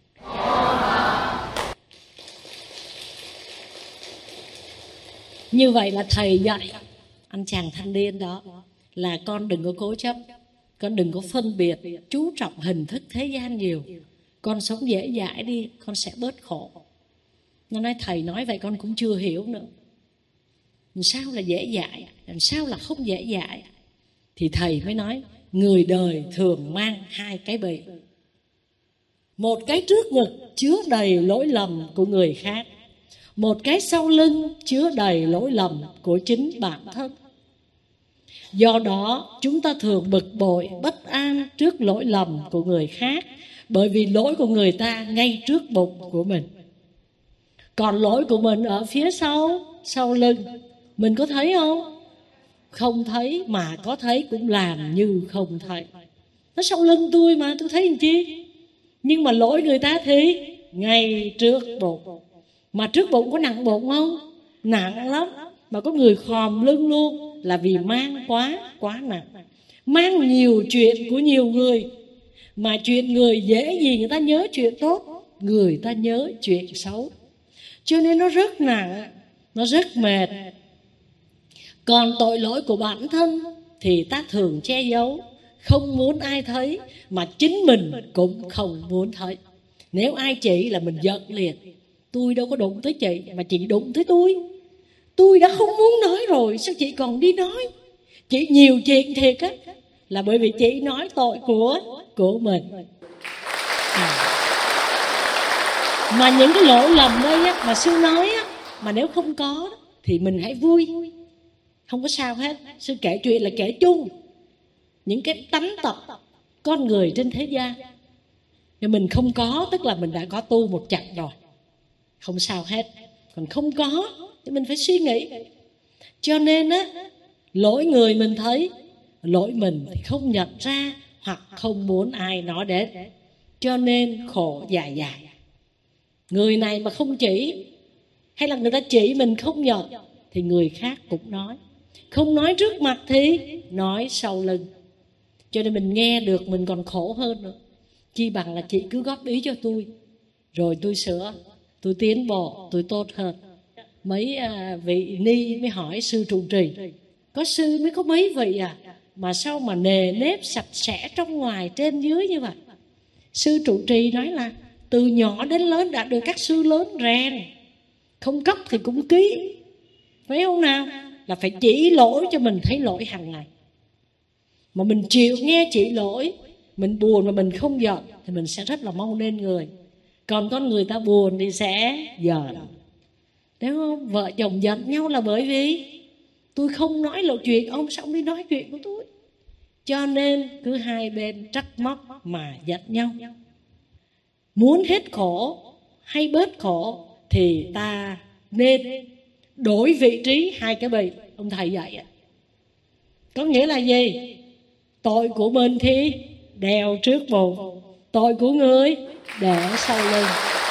Như vậy là thầy dạy anh chàng thanh niên đó là con đừng có cố chấp, con đừng có phân biệt, chú trọng hình thức thế gian nhiều. Con sống dễ dãi đi, con sẽ bớt khổ. Nó nói thầy nói vậy con cũng chưa hiểu nữa. Làm sao là dễ dãi, làm sao là không dễ dãi? Thì thầy mới nói người đời thường mang hai cái bì. Một cái trước ngực chứa đầy lỗi lầm của người khác, một cái sau lưng chứa đầy lỗi lầm của chính bản thân. Do đó chúng ta thường bực bội, bất an trước lỗi lầm của người khác, bởi vì lỗi của người ta ngay trước bụng của mình. Còn lỗi của mình ở phía sau, sau lưng, mình có thấy không? Không thấy, mà có thấy cũng làm như không thấy. Nó sau lưng tôi mà tôi thấy làm chi. Nhưng mà lỗi người ta thì ngay trước bụng. Mà trước bụng có nặng bụng không? Nặng lắm. Mà có người khòm lưng luôn, là vì mang quá nặng. Mang nhiều chuyện của nhiều người. Mà chuyện người dễ gì người ta nhớ chuyện tốt, người ta nhớ chuyện xấu. Cho nên nó rất nặng, nó rất mệt. Còn tội lỗi của bản thân thì ta thường che giấu, không muốn ai thấy, mà chính mình cũng không muốn thấy. Nếu ai chỉ là mình giận liền. Tôi đâu có đụng tới chị, mà chị đụng tới tôi. Tôi đã không muốn nói rồi, sao chị còn đi nói? Chị nhiều chuyện thiệt á, là bởi vì chị nói tội của mình. Mà những cái lỗi lầm đây á, mà sư nói á, mà nếu không có thì mình hãy vui, không có sao hết. Sư kể chuyện là kể chung những cái tánh tật con người trên thế gian. Nếu mình không có, tức là mình đã có tu một chặng rồi, không sao hết. Còn không có thì mình phải suy nghĩ. Cho nên á, lỗi người mình thấy, lỗi mình thì không nhận ra, hoặc không muốn ai nói đến. Cho nên khổ dài dài. Người này mà không chỉ, hay là người ta chỉ mình không nhận, thì người khác cũng nói. Không nói trước mặt thì nói sau lưng. Cho nên mình nghe được mình còn khổ hơn nữa. Chi bằng là chị cứ góp ý cho tôi, rồi tôi sửa, tôi tiến bộ, tôi tốt hơn. Mấy vị ni mới hỏi sư trụ trì, có sư mới có mấy vị à, mà sao mà nề nếp sạch sẽ trong ngoài trên dưới như vậy? Sư trụ trì nói là từ nhỏ đến lớn đã được các sư lớn rèn, không cấp thì cũng ký, phải không nào? Là phải chỉ lỗi cho mình thấy lỗi hàng ngày. Mà mình chịu nghe chỉ lỗi, mình buồn mà mình không giận, thì mình sẽ rất là mau nên người. Còn con người ta buồn thì sẽ giận, đúng không? Vợ chồng giận nhau là bởi vì tôi không nói lộ chuyện ông, sao ông đi nói chuyện của tôi? Cho nên cứ hai bên trách móc mà giận nhau. Muốn hết khổ hay bớt khổ thì ta nên đổi vị trí hai cái bì. Ông thầy dạy ạ. Có nghĩa là gì? Tội của mình thì đeo trước bụng, tội của người để sau lưng.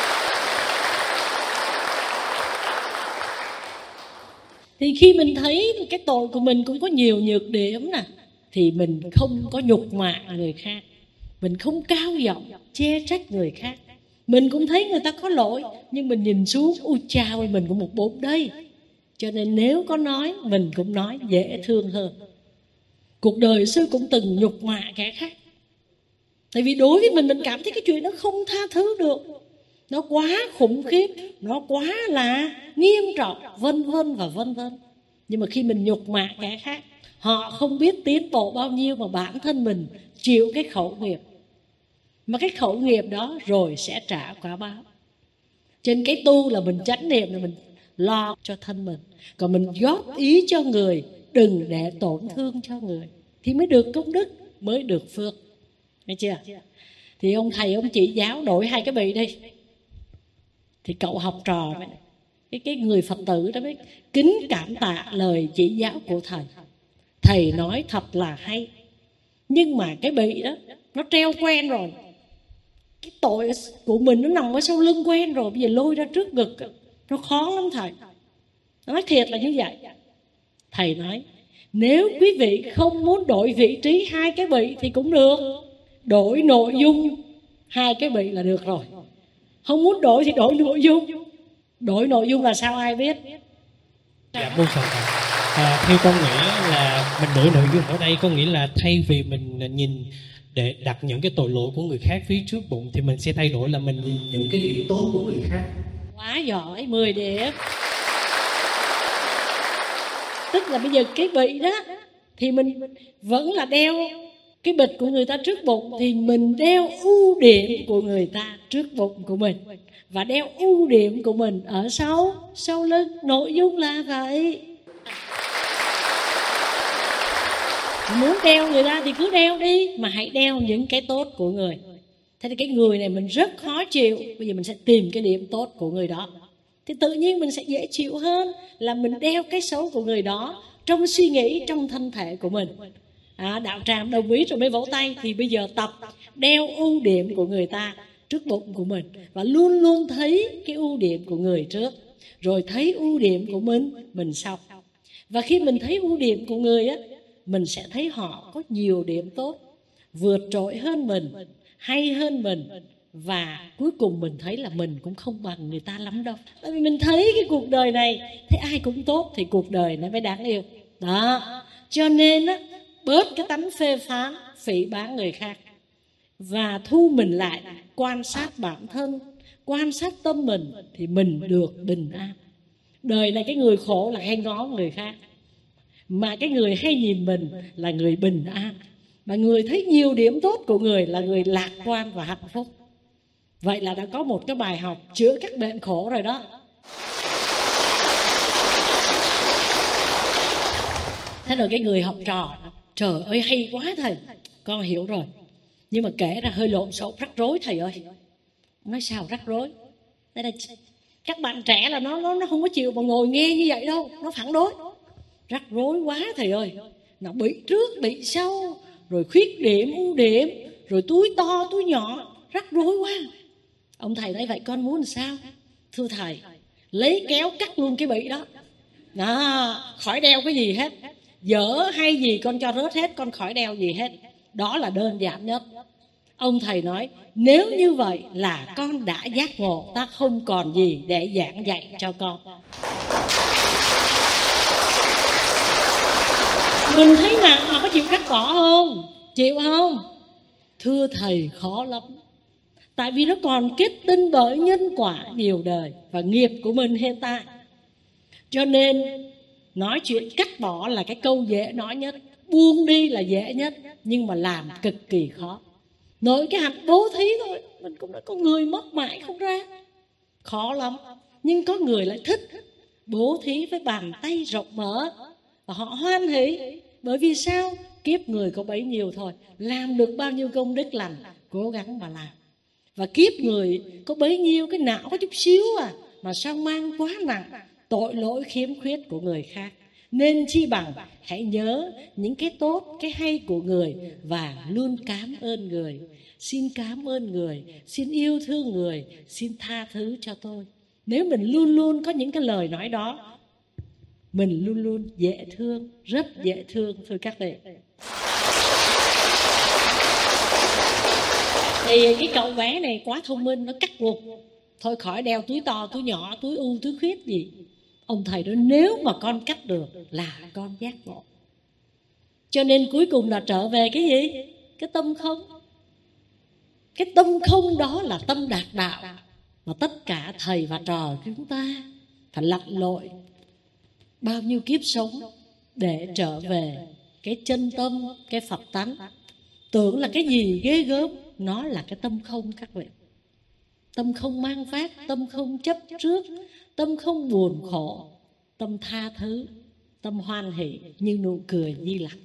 Thì khi mình thấy cái tội của mình cũng có nhiều nhược điểm nè, thì mình không có nhục mạ người khác, mình không cao giọng chê trách người khác. Mình cũng thấy người ta có lỗi, nhưng mình nhìn xuống, ôi chao ơi, mình cũng một bụng đây. Cho nên nếu có nói, mình cũng nói dễ thương hơn. Cuộc đời sư cũng từng nhục mạ kẻ khác. Tại vì đối với mình cảm thấy cái chuyện đó không tha thứ được, nó quá khủng khiếp, nó quá là nghiêm trọng, vân vân và vân vân. Nhưng mà khi mình nhục mạ kẻ khác, họ không biết tiến bộ bao nhiêu, mà bản thân mình chịu cái khẩu nghiệp. Mà cái khẩu nghiệp đó rồi sẽ trả quả báo. Trên cái tu là mình chánh niệm, là mình lo cho thân mình, còn mình góp ý cho người, đừng để tổn thương cho người, thì mới được công đức, mới được phước. Nghe chưa? Thì ông thầy ông chỉ giáo đổi hai cái bì đi. Thì cậu học trò, cái người Phật tử đó mới kính cảm tạ lời chỉ giáo của thầy. Thầy nói thật là hay, nhưng mà cái bị đó nó treo quen rồi. Cái tội của mình nó nằm ở sau lưng quen rồi, bây giờ lôi ra trước ngực nó khó lắm thầy. Nói thiệt là như vậy. Thầy nói nếu quý vị không muốn đổi vị trí hai cái bị thì cũng được, đổi nội dung hai cái bị là được rồi. Không muốn đổi thì đổi nội dung. Đổi nội dung là sao ai biết? Dạ buông Phật. Theo con nghĩ là mình đổi nội dung ở đây có nghĩa là thay vì mình nhìn để đặt những cái tội lỗi của người khác phía trước bụng, thì mình sẽ thay đổi là mình nhìn những cái điểm tốt của người khác. Quá giỏi, 10 điểm. Tức là bây giờ cái bị đó thì mình vẫn là đeo cái bịch của người ta trước bụng, thì mình đeo ưu điểm của người ta trước bụng của mình, và đeo ưu điểm của mình ở sau lưng. Nội dung là vậy. Muốn đeo người ta thì cứ đeo đi, mà hãy đeo những cái tốt của người. Thế thì cái người này mình rất khó chịu, bây giờ mình sẽ tìm cái điểm tốt của người đó, thì tự nhiên mình sẽ dễ chịu hơn là mình đeo cái xấu của người đó trong suy nghĩ, trong thân thể của mình. Đạo tràng đồng ý rồi mới vỗ tay. Thì bây giờ tập đeo ưu điểm của người ta trước bụng của mình, và luôn luôn thấy cái ưu điểm của người trước, rồi thấy ưu điểm của mình sau. Và khi mình thấy ưu điểm của người á, mình sẽ thấy họ có nhiều điểm tốt, vượt trội hơn mình, hay hơn mình. Và cuối cùng mình thấy là mình cũng không bằng người ta lắm đâu. Tại vì mình thấy cái cuộc đời này, thấy ai cũng tốt thì cuộc đời nó mới đáng yêu. Đó, cho nên á, bớt cái tánh phê phán, phỉ báng người khác, và thu mình lại, quan sát bản thân, quan sát tâm mình, thì mình được bình an. Đời này cái người khổ là hay ngó người khác, mà cái người hay nhìn mình là người bình an. Mà người thấy nhiều điểm tốt của người là người lạc quan và hạnh phúc. Vậy là đã có một cái bài học chữa các bệnh khổ rồi đó. Thế rồi cái người học trò, trời ơi hay quá thầy, con hiểu rồi, nhưng mà kể ra hơi lộn xộn, rắc rối thầy ơi. Nói sao rắc rối? Đây là các bạn trẻ là nó không có chịu mà ngồi nghe như vậy đâu, nó phản đối. Rắc rối quá thầy ơi, nó bị trước bị sau, rồi khuyết điểm ưu điểm, rồi túi to túi nhỏ, rắc rối quá. Ông thầy nói vậy con muốn làm sao? Thưa thầy, lấy kéo cắt luôn cái bị đó. Khỏi đeo cái gì hết, dở hay gì con cho rớt hết, con khỏi đeo gì hết. Đó là đơn giản nhất. Ông thầy nói nếu như vậy là con đã giác ngộ, ta không còn gì để giảng dạy cho con. Mình thấy nặng mà có chịu cắt bỏ không? Chịu không? Thưa thầy khó lắm. Tại vì nó còn kết tinh bởi nhân quả nhiều đời và nghiệp của mình hiện tại. Cho nên nói chuyện cắt bỏ là cái câu dễ nói nhất, buông đi là dễ nhất, nhưng mà làm cực kỳ khó. Nội cái hạnh bố thí thôi, mình cũng đã có người mất mãi không ra, khó lắm. Nhưng có người lại thích bố thí với bàn tay rộng mở, và họ hoan hỉ. Bởi vì sao? Kiếp người có bấy nhiêu thôi, làm được bao nhiêu công đức lành, cố gắng mà làm. Và kiếp người có bấy nhiêu, cái não có chút xíu mà sao mang quá nặng tội lỗi khiếm khuyết của người khác. Nên chi bằng hãy nhớ những cái tốt, cái hay của người, và luôn cảm ơn người. Xin cảm ơn người, xin yêu thương người, xin tha thứ cho tôi. Nếu mình luôn luôn có những cái lời nói đó, mình luôn luôn dễ thương, rất dễ thương, thưa các đệ. Thì cái cậu bé này quá thông minh, nó cắt gục. Thôi khỏi đeo túi to, túi nhỏ, túi ưu, túi khuyết gì. Ông thầy nói nếu mà con cắt được là con giác ngộ. Cho nên cuối cùng là trở về cái gì? Cái tâm không. Cái tâm không đó là tâm đạt đạo, mà tất cả thầy và trò chúng ta phải lặn lội bao nhiêu kiếp sống để trở về cái chân tâm, cái Phật tánh. Tưởng là cái gì ghê gớm, nó là cái tâm không các vị. Tâm không mang phát, tâm không chấp trước, tâm không buồn khổ, tâm tha thứ, tâm hoan hỷ như nụ cười Di Lặc.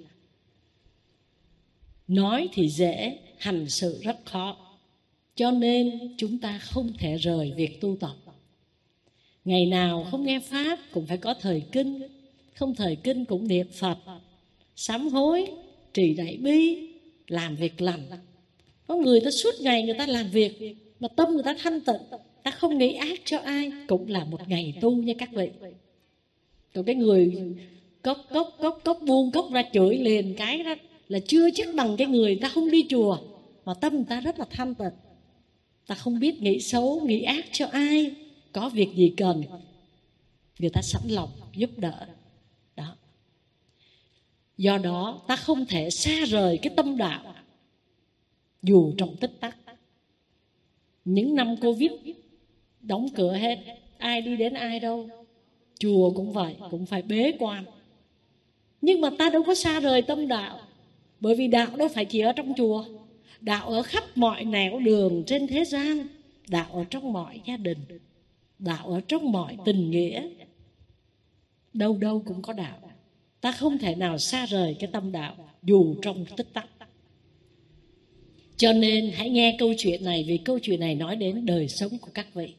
Nói thì dễ, hành sự rất khó. Cho nên chúng ta không thể rời việc tu tập. Ngày nào không nghe Pháp cũng phải có thời kinh, không thời kinh cũng niệm Phật, sám hối, trì đại bi, làm việc lành. Có người ta suốt ngày người ta làm việc mà tâm người ta thanh tịnh, ta không nghĩ ác cho ai, cũng là một ngày tu nha các vị. Còn cái người cốc buông cốc ra chửi liền cái đó là chưa chắc bằng cái người ta không đi chùa mà tâm người ta rất là thanh tịnh. Ta không biết nghĩ xấu, nghĩ ác cho ai, có việc gì cần người ta sẵn lòng giúp đỡ. Đó. Do đó ta không thể xa rời cái tâm đạo dù trong tích tắc. Những năm Covid đóng cửa hết, ai đi đến ai đâu. Chùa cũng vậy, cũng phải bế quan. Nhưng mà ta đâu có xa rời tâm đạo, bởi vì đạo đâu phải chỉ ở trong chùa. Đạo ở khắp mọi nẻo đường trên thế gian. Đạo ở trong mọi gia đình, đạo ở trong mọi tình nghĩa. Đâu đâu cũng có đạo. Ta không thể nào xa rời cái tâm đạo. dù trong tích tắc. Cho nên hãy nghe câu chuyện này, vì câu chuyện này nói đến đời sống của các vị.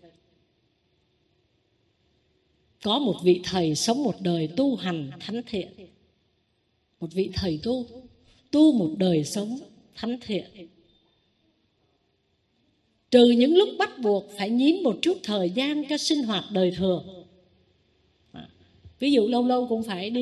Có một vị thầy sống một đời tu hành thánh thiện. Một vị thầy tu một đời sống thánh thiện. Trừ những lúc bắt buộc phải nhín một chút thời gian cho sinh hoạt đời thường. Ví dụ lâu lâu cũng phải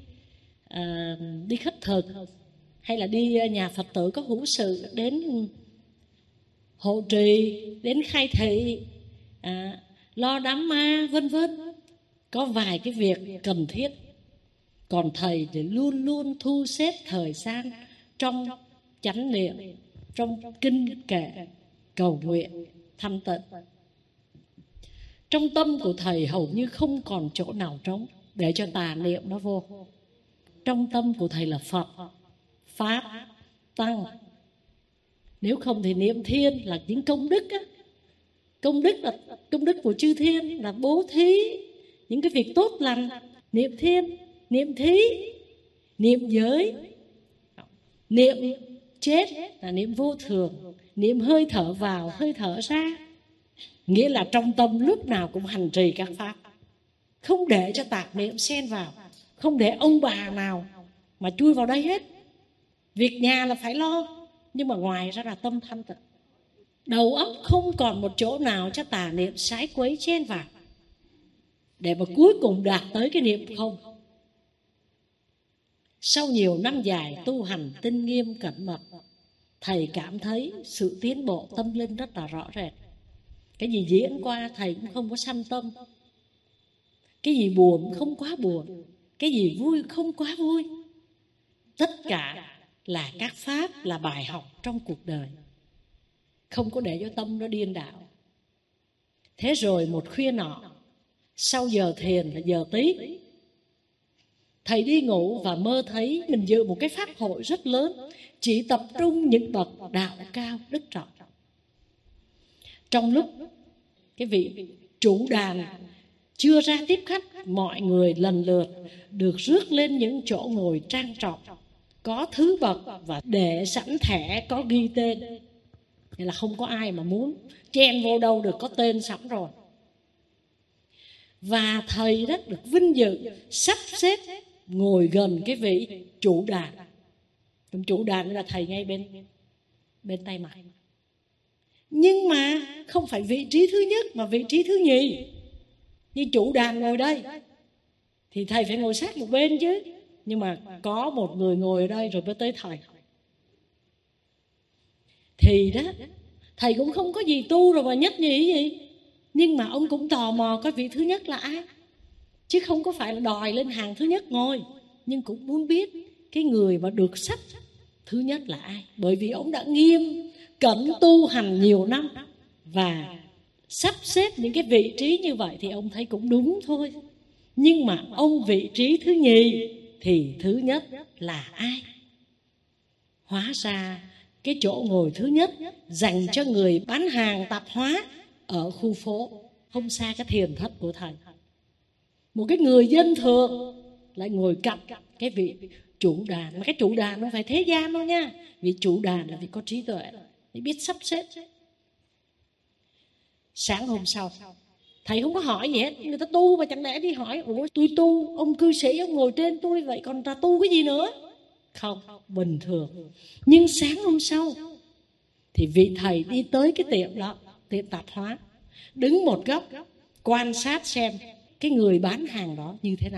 đi khất thực, hay là đi nhà Phật tử có hữu sự, đến hộ trì, đến khai thị, lo đám ma, vân vân. Có vài cái việc cần thiết. Còn thầy thì luôn luôn thu xếp thời gian trong chánh niệm, trong kinh kệ, cầu nguyện, thanh tịnh. Trong tâm của thầy hầu như không còn chỗ nào trống để cho tà niệm nó vô. Trong tâm của thầy là Phật, Pháp, Tăng. Nếu không thì niệm thiên là những công đức á. Công đức là công đức của chư thiên, là bố thí những cái việc tốt lành. Niệm thiên, niệm thí, niệm giới. Niệm chết là niệm vô thường. Niệm hơi thở vào, hơi thở ra. Nghĩa là trong tâm lúc nào cũng hành trì các pháp, không để cho tạp niệm xen vào, không để ông bà nào mà chui vào đây hết. Việc nhà là phải lo, nhưng mà ngoài ra là tâm thanh tịnh. Đầu óc không còn một chỗ nào cho tà niệm sái quấy chen vào, để mà cuối cùng đạt tới cái niệm không. Sau nhiều năm dài tu hành tinh nghiêm cẩn mật, thầy cảm thấy sự tiến bộ tâm linh rất là rõ rệt. Cái gì diễn qua thầy cũng không có sanh tâm. Cái gì buồn không quá buồn, cái gì vui không quá vui. Tất cả là các pháp, là bài học trong cuộc đời, không có để cho tâm nó điên đảo. Thế rồi một khuya nọ, sau giờ thiền là giờ tí, thầy đi ngủ và mơ thấy mình dự một cái pháp hội rất lớn, chỉ tập trung những bậc đạo cao đức trọng. Trong lúc cái vị chủ đàn chưa ra tiếp khách, mọi người lần lượt được rước lên những chỗ ngồi trang trọng, có thứ bậc và để sẵn thẻ có ghi tên. Nên là không có ai mà muốn chen vô đâu được, có tên sẵn rồi. Và thầy đó được vinh dự sắp xếp ngồi gần cái vị chủ đàn. Chủ đàn là thầy ngay bên tay mặt. Nhưng mà không phải vị trí thứ nhất mà vị trí thứ nhì. Như chủ đàn ngồi đây thì thầy phải ngồi sát một bên chứ. Nhưng mà có một người ngồi ở đây rồi mới tới thầy. Thì đó, thầy cũng không có gì tu rồi mà nhất nhì gì. Nhưng mà ông cũng tò mò coi vị thứ nhất là ai. Chứ không có phải là đòi lên hàng thứ nhất ngồi. Nhưng cũng muốn biết cái người mà được sắp thứ nhất là ai. Bởi vì ông đã nghiêm cẩn tu hành nhiều năm, và sắp xếp những cái vị trí như vậy thì ông thấy cũng đúng thôi. Nhưng mà ông vị trí thứ nhì thì thứ nhất là ai? Hóa ra cái chỗ ngồi thứ nhất dành cho người bán hàng tạp hóa ở khu phố, không xa cái thiền thất của thầy. Một cái người dân thường lại ngồi cạnh cái vị chủ đàn. Mà cái chủ đàn không phải thế gian đâu nha. Vị chủ đàn là vị có trí tuệ, vị biết sắp xếp. Sáng hôm sau, thầy không có hỏi gì hết. Người ta tu mà chẳng lẽ đi hỏi: ủa tôi tu, ông cư sĩ ông ngồi trên tôi, vậy còn ta tu cái gì nữa? Không, bình thường. Nhưng sáng hôm sau thì vị thầy đi tới cái tiệm đó, tiệm tạp hóa, đứng một góc quan sát xem cái người bán hàng đó như thế nào.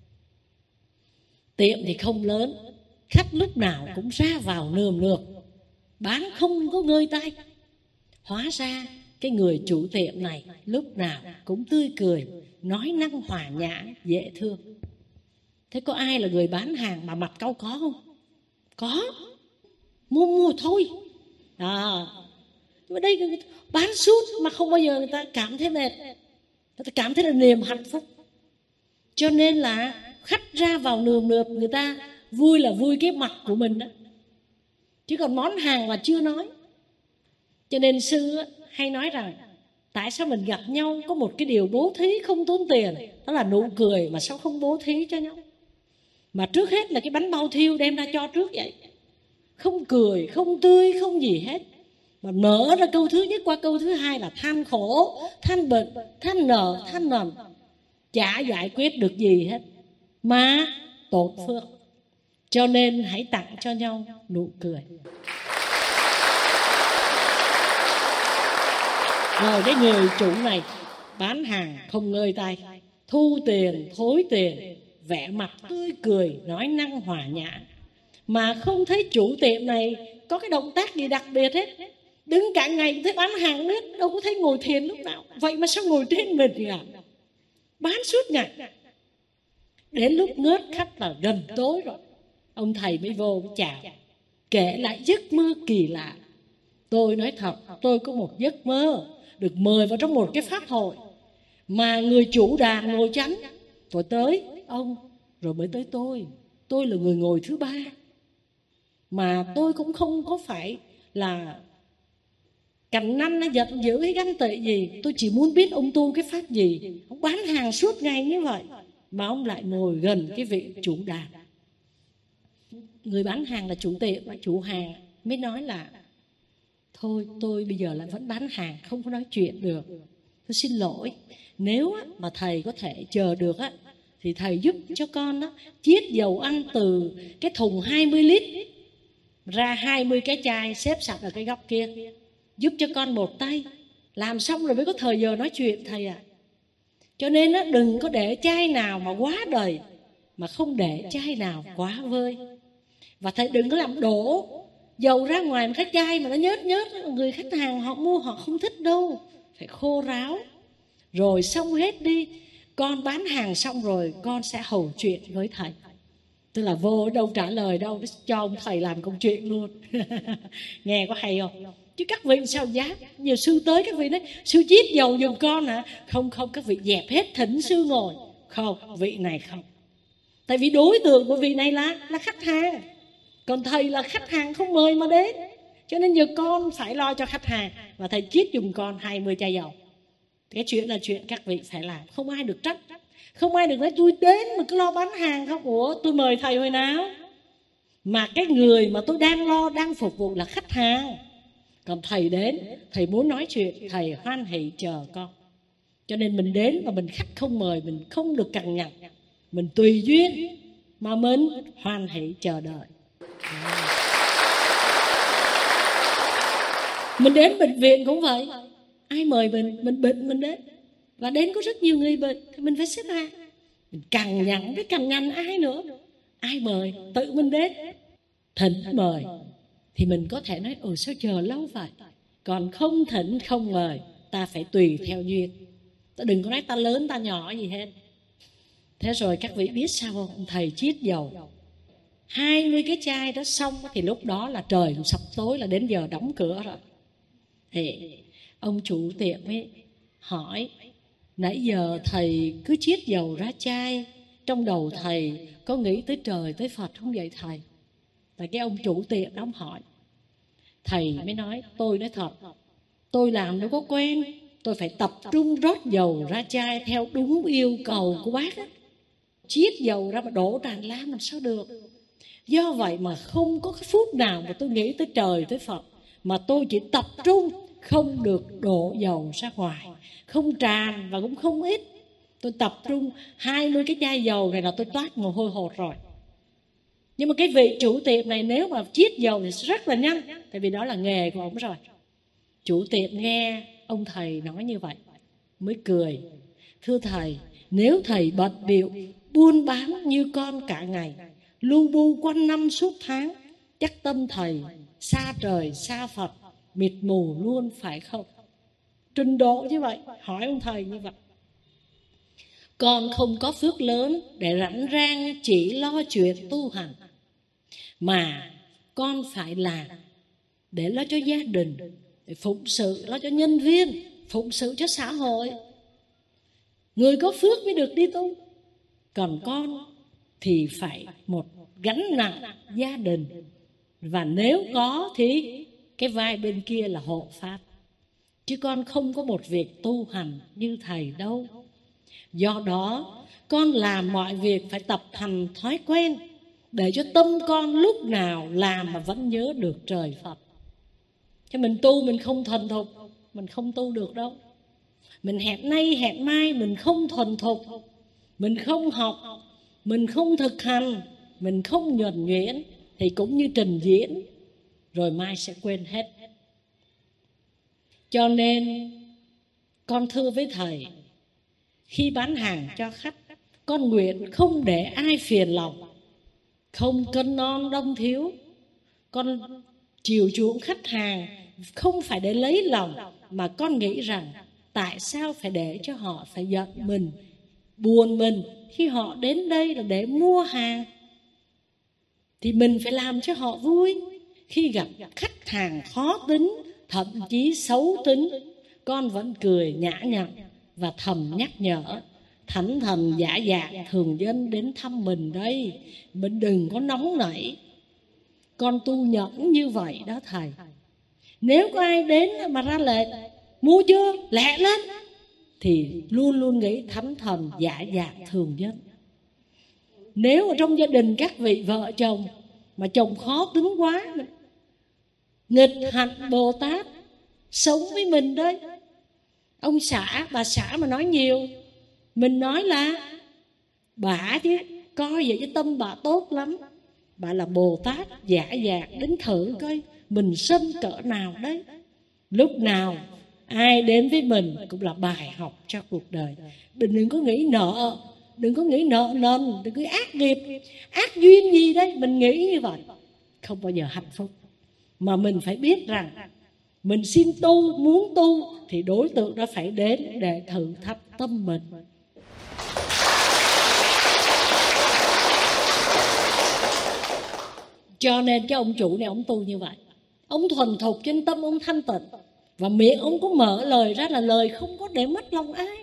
Tiệm thì không lớn, khách lúc nào cũng ra vào nườm nượp, bán không có ngơi tay. Hóa ra cái người chủ tiệm này lúc nào cũng tươi cười, nói năng hòa nhã, dễ thương. Thế có ai là người bán hàng mà mặt cau có không? Có. Mua thôi. Nhưng mà đây bán suốt mà không bao giờ người ta cảm thấy mệt, người ta cảm thấy là niềm hạnh phúc. Cho nên là khách ra vào nườm nượp, người ta vui là vui cái mặt của mình đó, chứ còn món hàng là chưa nói. Cho nên sư hay nói rằng tại sao mình gặp nhau có một cái điều bố thí không tốn tiền, đó là nụ cười, mà sao không bố thí cho nhau? Mà trước hết là cái bánh bao thiêu đem ra cho trước vậy. Không cười, không tươi, không gì hết. Mà mở ra câu thứ nhất qua câu thứ hai là than khổ, than bệnh, than nợ, than nần. Chả giải quyết được gì hết, mà tổn phước. Cho nên hãy tặng cho nhau nụ cười. Rồi cái người chủ này bán hàng không ngơi tay, thu tiền, thối tiền, vẻ mặt tươi cười, nói năng hòa nhã. Mà không thấy chủ tiệm này có cái động tác gì đặc biệt hết. Đứng cả ngày thấy bán hàng biết, đâu có thấy ngồi thiền lúc nào. Vậy mà sao ngồi trên mình nhỉ? Bán suốt ngày. Đến lúc ngớt khách là gần tối rồi, ông thầy mới vô mới chào, kể lại giấc mơ kỳ lạ. Tôi nói thật, tôi có một giấc mơ được mời vào trong một cái pháp hội mà người chủ đàn ngồi chánh. Tôi tới ông rồi mới tới tôi. Tôi là người ngồi thứ ba. Mà tôi cũng không có phải là cằn năn hay giận dữ hay ganh tị gì. Tôi chỉ muốn biết ông tu cái pháp gì. Ông bán hàng suốt ngày như vậy mà ông lại ngồi gần cái vị chủ đàn. Người bán hàng là chủ tiệm, là chủ hàng, mới nói là thôi tôi bây giờ lại vẫn bán hàng, không có nói chuyện được. Tôi xin lỗi, nếu mà thầy có thể chờ được thì thầy giúp cho con chiết dầu ăn từ cái thùng 20 lít ra 20 cái chai xếp sạch ở cái góc kia. Giúp cho con một tay. Làm xong rồi mới có thời giờ nói chuyện thầy ạ. Cho nên đừng có để chai nào mà quá đầy, mà không để chai nào quá vơi. Và thầy đừng có làm đổ dầu ra ngoài một cái chai mà nó nhớt nhớt. Người khách hàng họ mua họ không thích đâu. Phải khô ráo. Rồi xong hết đi, con bán hàng xong rồi con sẽ hầu chuyện với thầy. Tức là vô đâu trả lời đâu, cho ông thầy làm công chuyện luôn. Nghe có hay không? Chứ các vị sao dám. Giờ sư tới các vị nói sư chiết dầu giùm con hả? Không, các vị dẹp hết thỉnh sư ngồi. Không, vị này không. Tại vì đối tượng của vị này là khách hàng. Còn thầy là khách hàng không mời mà đến. Cho nên giờ con phải lo cho khách hàng. Và thầy chiết giùm con 20 chai dầu. Cái chuyện là chuyện các vị phải làm. Không ai được trách. Không ai được nói tôi đến mà cứ lo bán hàng không. Ủa tôi mời thầy hồi nào? Mà cái người mà tôi đang lo, đang phục vụ là khách hàng. Còn thầy đến, thầy muốn nói chuyện, thầy hoan hỷ chờ con. Cho nên mình đến mà mình khách không mời, mình không được cằn nhằn, mình tùy duyên mà mình hoan hỷ chờ đợi. Mình đến bệnh viện cũng vậy. Ai mời mình bệnh mình đến. Và đến có rất nhiều người bệnh thì mình phải xếp hàng. Mình cằn nhằn với cằn nhằn ai nữa. Ai mời, tự mình đến. Thỉnh mời thì mình có thể nói sao chờ lâu vậy. Còn không thỉnh không mời, ta phải tùy theo duyên. Ta đừng có nói ta lớn ta nhỏ gì hết. Thế rồi các vị biết sao không? Thầy chiết dầu 20 cái chai đó xong thì lúc đó là trời sắp tối, là đến giờ đóng cửa rồi. Thì ông chủ tiệm ấy hỏi, nãy giờ thầy cứ chiết dầu ra chai, trong đầu thầy có nghĩ tới trời tới Phật không vậy thầy? Tại cái ông chủ tiệm đó ông hỏi. Thầy mới nói, tôi nói thật, tôi làm đâu có quen. Tôi phải tập trung rót dầu ra chai theo đúng yêu cầu của bác á. Chiết dầu ra mà đổ tràn lan làm sao được. Do vậy mà không có cái phút nào mà tôi nghĩ tới trời tới Phật. Mà tôi chỉ tập trung không được đổ dầu ra ngoài, không tràn và cũng không ít. Tôi tập trung 20 cái chai dầu này là tôi toát mồ hôi hột rồi. Nhưng mà cái vị chủ tiệm này nếu mà chiết dầu thì rất là nhanh, tại vì đó là nghề của ông rồi. Chủ tiệm nghe ông thầy nói như vậy mới cười. Thưa thầy, nếu thầy bận bịu buôn bán như con cả ngày, lu bu quanh năm suốt tháng, chắc tâm thầy xa trời xa Phật, mịt mù luôn phải không? Trình độ như vậy, hỏi ông thầy như vậy. Con không có phước lớn để rảnh rang chỉ lo chuyện tu hành, mà con phải làm để lo cho gia đình, để phụng sự, lo cho nhân viên, phụng sự cho xã hội. Người có phước mới được đi tu. Còn con thì phải một gánh nặng gia đình. Và nếu có thì cái vai bên kia là hộ pháp. Chứ con không có một việc tu hành như thầy đâu. Do đó con làm mọi việc phải tập thành thói quen, để cho tâm con lúc nào làm mà vẫn nhớ được trời Phật. Chứ mình tu mình không thuần thục, mình không tu được đâu. Mình hẹn nay hẹn mai, mình không thuần thục, mình không học, mình không thực hành, mình không nhuần nhuyễn, thì cũng như trình diễn, rồi mai sẽ quên hết. Cho nên con thưa với Thầy, khi bán hàng cho khách, con nguyện không để ai phiền lòng, không cân non đông thiếu. Con chiều chuộng khách hàng không phải để lấy lòng, mà con nghĩ rằng tại sao phải để cho họ phải giận mình, buồn mình, khi họ đến đây là để mua hàng. Thì mình phải làm cho họ vui. Khi gặp khách hàng khó tính, thậm chí xấu tính, con vẫn cười nhã nhặn và thầm nhắc nhở: thánh thần giả dạng thường dân đến thăm mình đây, mình đừng có nóng nảy. Con tu nhẫn như vậy đó Thầy. Nếu có ai đến mà ra lệnh mua chưa, lẹ lên, thì luôn luôn nghĩ thánh thần giả dạng thường dân. Nếu ở trong gia đình các vị vợ chồng mà chồng khó tính quá, nghịch hạnh Bồ Tát sống với mình đấy. Ông xã, bà xã mà nói nhiều, mình nói là bà chứ, coi vậy chứ tâm bà tốt lắm, bà là Bồ Tát giả dạng, đến thử coi mình sân cỡ nào đấy. Lúc nào ai đến với mình cũng là bài học cho cuộc đời. Đừng có nghĩ nợ, đừng có nghĩ nợ nần, đừng có ác nghiệp, ác duyên gì đấy. Mình nghĩ như vậy không bao giờ hạnh phúc. Mà mình phải biết rằng mình xin tu, muốn tu thì đối tượng đó phải đến để thử thách tâm mình. Cho nên cái ông chủ này ông tu như vậy. Ông thuần thục trên tâm ông thanh tịnh, và miệng ông có mở lời ra là lời không có để mất lòng ai.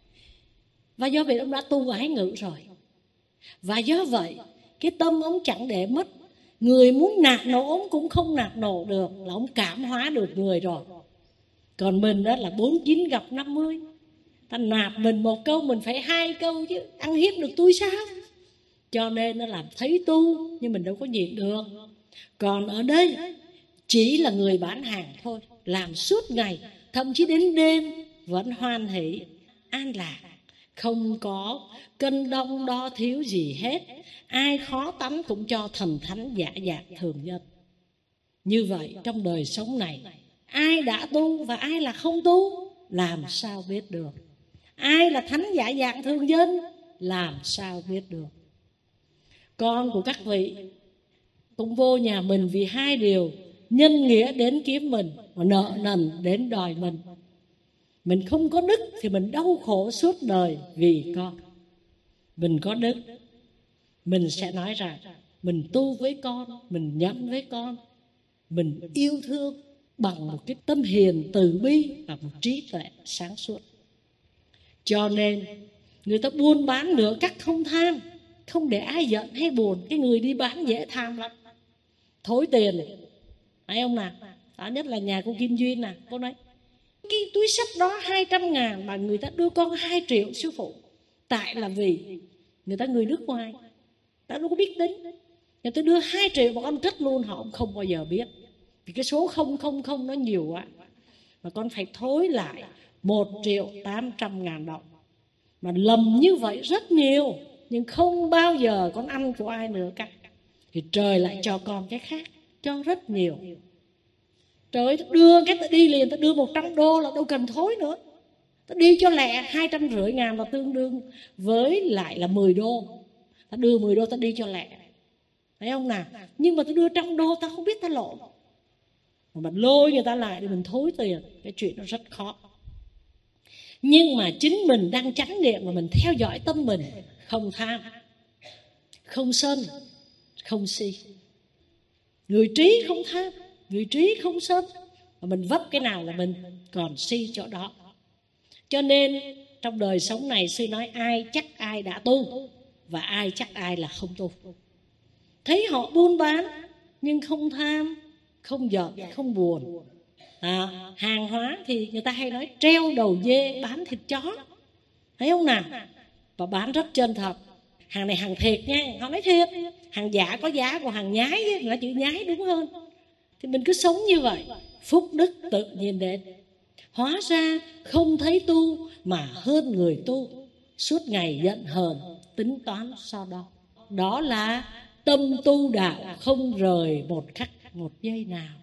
Và do vậy ông đã tu ái ngữ rồi. Và do vậy cái tâm ông chẳng để mất. Người muốn nạt nổ ông cũng không nạt nổ được, là ông cảm hóa được người rồi. Còn mình đó là 49 gặp 50. Ta nạt mình một câu mình phải 2 câu chứ, ăn hiếp được tôi sao? Cho nên nó làm thấy tu, nhưng mình đâu có nhịn được. Còn ở đây chỉ là người bán hàng thôi, làm suốt ngày, thậm chí đến đêm vẫn hoan hỷ, an lạc, không có cân đong đo thiếu gì hết. Ai khó tánh cũng cho thần thánh giả dạng thường dân. Như vậy trong đời sống này, ai đã tu và ai là không tu làm sao biết được? Ai là thánh giả dạng thường dân làm sao biết được? Con của các vị cũng vô nhà mình vì 2 điều: nhân nghĩa đến kiếm mình, và nợ nần đến đòi mình. Mình không có đức thì mình đau khổ suốt đời vì con. Mình có đức, mình sẽ nói rằng mình tu với con, mình nhẫn với con, mình yêu thương bằng một cái tâm hiền từ bi và một trí tuệ sáng suốt. Cho nên người ta buôn bán nửa cắt không tham, không để ai giận hay buồn. Cái người đi bán dễ tham lắm, thối tiền. Thấy không nào? Đó nhất là nhà cô Kim Duyên nè, cô nói cái túi sách đó 200.000 mà người ta đưa con 2 triệu sư phụ. Tại là vì người ta người nước ngoài, ta đâu có biết tính. Người ta đưa 2 triệu mà con cất luôn, họ không bao giờ biết. Vì cái số 000 nó nhiều quá. Mà con phải thối lại 1.800.000 đồng. Mà lầm như vậy rất nhiều, nhưng không bao giờ con ăn của ai nữa cả. Thì trời lại cho con cái khác, cho rất nhiều. Trời ơi, đưa cái ta đi liền, ta đưa 100 đô là đâu cần thối nữa. Ta đi cho lẹ 250.000 là tương đương với lại là 10 đô. Ta đưa 10 đô ta đi cho lẹ. Thấy không nào? Nhưng mà ta đưa 100 đô ta không biết ta lộ. Mà mình lôi người ta lại để mình thối tiền, cái chuyện nó rất khó. Nhưng mà chính mình đang chánh niệm và mình theo dõi tâm mình, không tham, không sân, không si. Người trí không tham, người trí không sân, mà mình vấp cái nào là mình còn si chỗ đó. Cho nên trong đời sống này sư nói ai chắc ai đã tu, và ai chắc ai là không tu. Thấy họ buôn bán nhưng không tham, không giận, không buồn. Hàng hóa thì người ta hay nói treo đầu dê bán thịt chó. thấy không nào? Và bán rất chân thật. Hàng này hàng thiệt nha, họ nói thiệt. Hàng giả có giá, còn hàng nhái là chữ nhái đúng hơn. Thì mình cứ sống như vậy, phúc đức tự nhiên đến. Hóa ra không thấy tu mà hơn người tu, suốt ngày giận hờn, tính toán so đo. Đó là tâm tu đạo không rời một khắc một giây nào.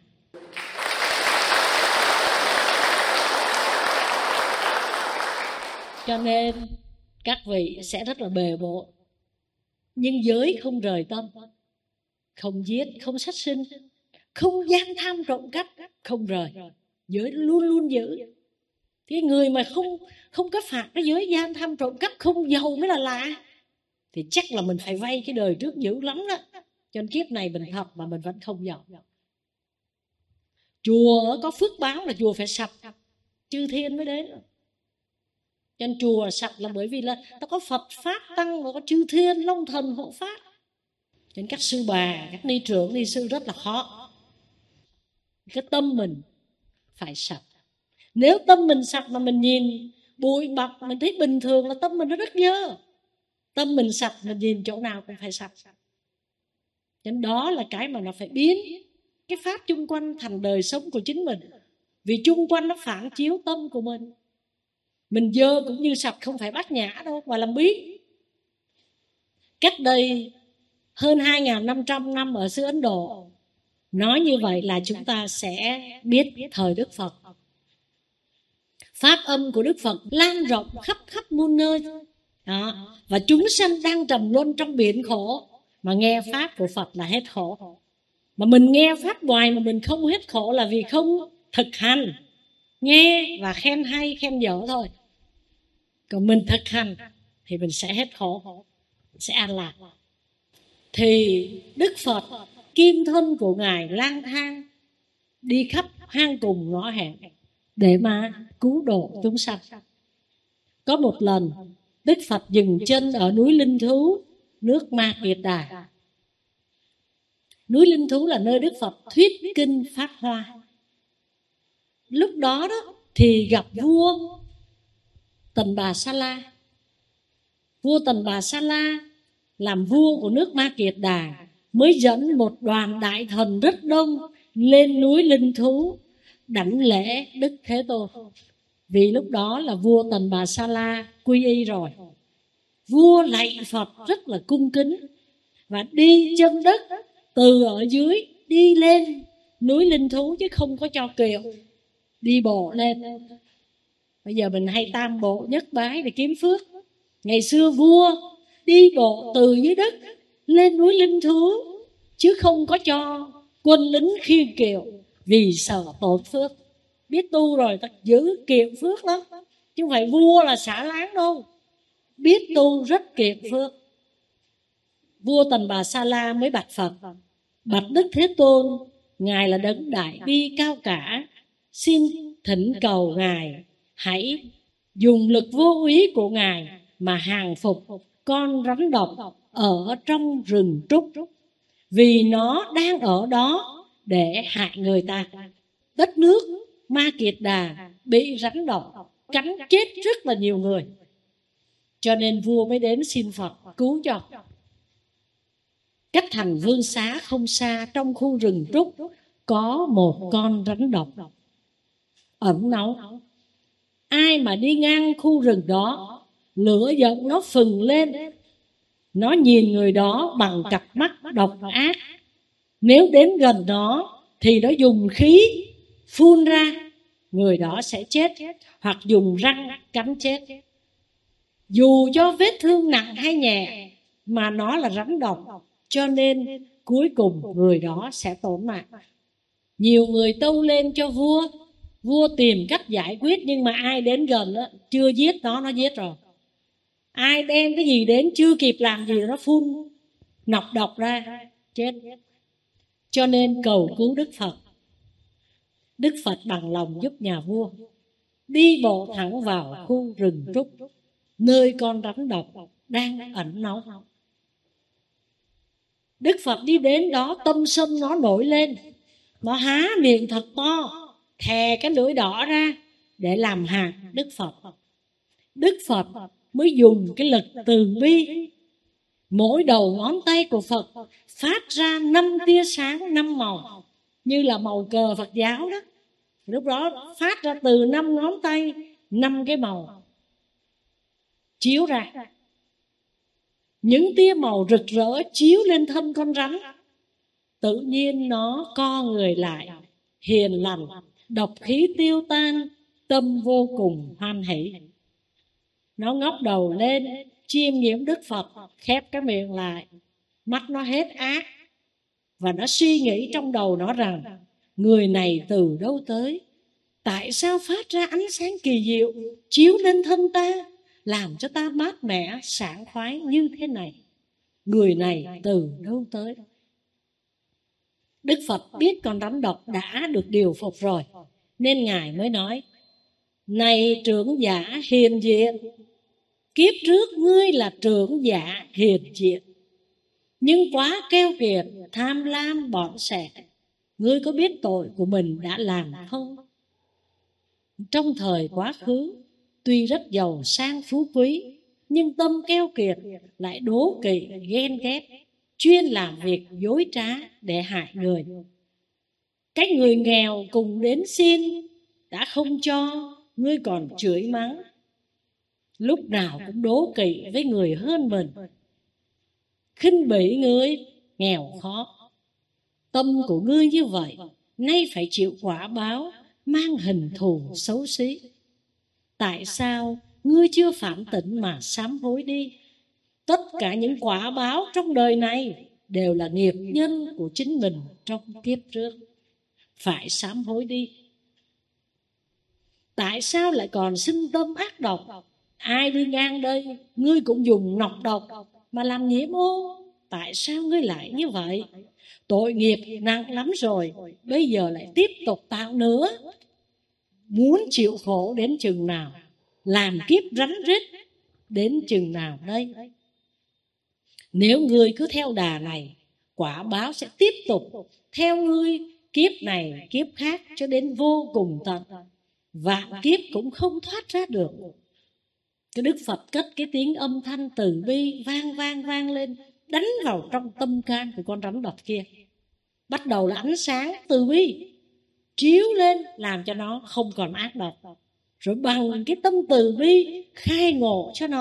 Cho nên các vị sẽ rất là bề bộn, nhưng giới không rời tâm. Không giết, không sát sinh, không gian tham trộm cắp, không rời. Giới luôn luôn giữ. Cái người mà không có phạt cái giới gian tham trộm cắp, không giàu mới là lạ. Thì chắc là mình phải vay cái đời trước dữ lắm đó. Cho nên kiếp này mình học mà mình vẫn không giàu. Chùa có phước báo là chùa phải sạch, chư thiên mới đến. Cho nên chùa sạch là bởi vì là ta có Phật Pháp Tăng và có chư thiên Long Thần hộ pháp. Cho nên các sư bà, các ni trưởng, ni sư rất là khó. Cái tâm mình phải sạch. Nếu tâm mình sạch mà mình nhìn bụi bặm mình thấy bình thường là tâm mình nó rất dơ. Tâm mình sạch, mình nhìn chỗ nào cũng phải sạch. Cho nên đó là cái mà nó phải biến cái pháp chung quanh thành đời sống của chính mình. Vì chung quanh nó phản chiếu tâm của mình. Mình dơ cũng như sạch, không phải bát nhã đâu mà làm biến. Cách đây hơn 2.500 năm ở xứ Ấn Độ, nói như vậy là chúng ta sẽ biết thời Đức Phật. Pháp âm của Đức Phật lan rộng khắp khắp muôn nơi. Đó. Và chúng sanh đang trầm luân trong biển khổ, mà nghe pháp của Phật là hết khổ. Mà mình nghe pháp ngoài mà mình không hết khổ là vì không thực hành. Nghe và khen hay khen dở thôi. Còn mình thực hành thì mình sẽ hết khổ, sẽ an lạc. Thì Đức Phật kim thân của Ngài lang thang đi khắp hang cùng ngõ hẻm để mà cứu độ chúng sanh. Có một lần Đức Phật dừng chân ở núi Linh Thú, nước Ma Kiệt Đà. Núi Linh Thú là nơi Đức Phật thuyết kinh Pháp Hoa. Lúc đó thì gặp vua Tần Bà Sa La. Vua Tần Bà Sa La làm vua của nước Ma Kiệt Đà mới dẫn một đoàn đại thần rất đông lên núi Linh Thú đảnh lễ Đức Thế Tôn. Vì lúc đó là vua Tần Bà Sa La quy y rồi. Vua lạy Phật rất là cung kính và đi chân đất từ ở dưới đi lên núi Linh Thú, chứ không có cho kiệu, đi bộ lên. Bây giờ mình hay tam bộ nhất bái để kiếm phước. Ngày xưa vua đi bộ từ dưới đất lên núi Linh Thú, chứ không có cho quân lính khiêng kiệu, vì sợ tổn phước. Biết tu rồi ta giữ kiệu phước lắm, chứ không phải vua là xả láng đâu. Biết tu rất kiệu phước. Vua Tần Bà Sa La mới bạch Phật: bạch Đức Thế Tôn, Ngài là đấng đại bi cao cả, xin thỉnh cầu Ngài hãy dùng lực vô úy của Ngài mà hàng phục con rắn độc ở trong rừng trúc, vì nó đang ở đó để hại người ta. Đất nước Ma Kiệt Đà bị rắn độc cắn chết rất là nhiều người, cho nên vua mới đến xin Phật cứu cho. Cách thành Vương Xá không xa, trong khu rừng trúc có một con rắn độc ẩn náu. Ai mà đi ngang khu rừng đó, lửa giận nó phừng lên. Nó nhìn người đó bằng cặp mắt độc ác. Nếu đến gần nó thì nó dùng khí phun ra, người đó sẽ chết, hoặc dùng răng cắn chết. Dù cho vết thương nặng hay nhẹ mà nó là rắn độc, cho nên cuối cùng người đó sẽ tổn mạng. Nhiều người tâu lên cho vua, vua tìm cách giải quyết, nhưng mà ai đến gần đó, chưa giết nó giết rồi. Ai đem cái gì đến chưa kịp làm gì nó phun nọc độc ra, chết. Cho nên cầu cứu Đức Phật. Đức Phật bằng lòng giúp nhà vua, đi bộ thẳng vào khu rừng trúc, nơi con rắn độc đang ẩn náu. Đức Phật đi đến đó, tâm sân nó nổi lên, nó há miệng thật to, thè cái lưỡi đỏ ra để làm hại Đức Phật. Đức Phật mới dùng cái lực từ bi. Mỗi đầu ngón tay của Phật phát ra 5 tia sáng 5 màu, như là màu cờ Phật giáo đó. Lúc đó phát ra từ 5 ngón tay 5 cái màu chiếu ra. Những tia màu rực rỡ chiếu lên thân con rắn, tự nhiên nó co người lại, hiền lành, độc khí tiêu tan, tâm vô cùng hoan hỷ. Nó ngóc đầu lên chiêm ngưỡng Đức Phật, khép cái miệng lại, mắt nó hết ác, và nó suy nghĩ trong đầu nó rằng người này từ đâu tới, tại sao phát ra ánh sáng kỳ diệu chiếu lên thân ta, làm cho ta mát mẻ sảng khoái như thế này. Người này từ đâu tới? Đức Phật biết con rắn độc đã được điều phục rồi, nên Ngài mới nói: này trưởng giả hiền diện, kiếp trước ngươi là trưởng giả hiền diện, nhưng quá keo kiệt, tham lam, bỏng sẻ. Ngươi có biết tội của mình đã làm không? Trong thời quá khứ, tuy rất giàu sang phú quý, nhưng tâm keo kiệt, lại đố kỵ, ghen ghét, chuyên làm việc dối trá để hại người. Các người nghèo cùng đến xin, đã không cho, ngươi còn chửi mắng. Lúc nào cũng đố kỵ với người hơn mình, khinh bỉ người nghèo khó. Tâm của ngươi như vậy, nay phải chịu quả báo, mang hình thù xấu xí. Tại sao ngươi chưa phản tỉnh mà sám hối đi? Tất cả những quả báo trong đời này đều là nghiệp nhân của chính mình trong kiếp trước. Phải sám hối đi. Tại sao lại còn sinh tâm ác độc? Ai đi ngang đây, ngươi cũng dùng nọc độc mà làm nhiễm ô. Tại sao ngươi lại như vậy? Tội nghiệp nặng lắm rồi, bây giờ lại tiếp tục tạo nữa. Muốn chịu khổ đến chừng nào? Làm kiếp rắn rết đến chừng nào đây? Nếu ngươi cứ theo đà này, quả báo sẽ tiếp tục theo ngươi kiếp này kiếp khác cho đến vô cùng tận, vạn kiếp cũng không thoát ra được. Cái Đức Phật cất cái tiếng âm thanh từ bi vang lên, đánh vào trong tâm can của con rắn độc kia. Bắt đầu là ánh sáng từ bi chiếu lên, làm cho nó không còn ác độc. Rồi bằng cái tâm từ bi khai ngộ cho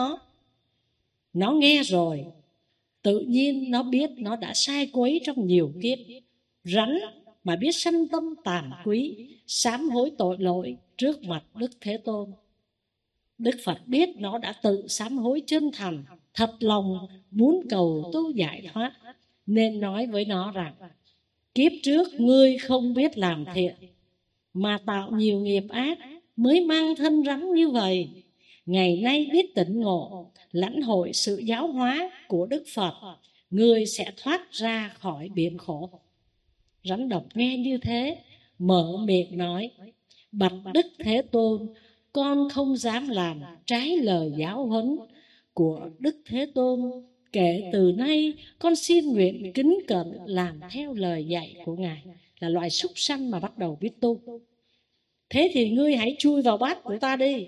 nó nghe rồi, tự nhiên nó biết nó đã sai quấy trong nhiều kiếp. Rắn mà biết sanh tâm tàn quý, sám hối tội lỗi trước mặt Đức Thế Tôn. Đức Phật biết nó đã tự sám hối chân thành, thật lòng muốn cầu tu giải thoát, nên nói với nó rằng: kiếp trước ngươi không biết làm thiện, mà tạo nhiều nghiệp ác, mới mang thân rắn như vậy. Ngày nay biết tỉnh ngộ, lãnh hội sự giáo hóa của Đức Phật, ngươi sẽ thoát ra khỏi biển khổ. Rắn độc nghe như thế, mở miệng nói: bạch Đức Thế Tôn, con không dám làm trái lời giáo huấn của Đức Thế Tôn. Kể từ nay con xin nguyện kính cẩn làm theo lời dạy của Ngài. Là loại súc sanh mà bắt đầu biết tu. Thế thì ngươi hãy chui vào bát của ta đi.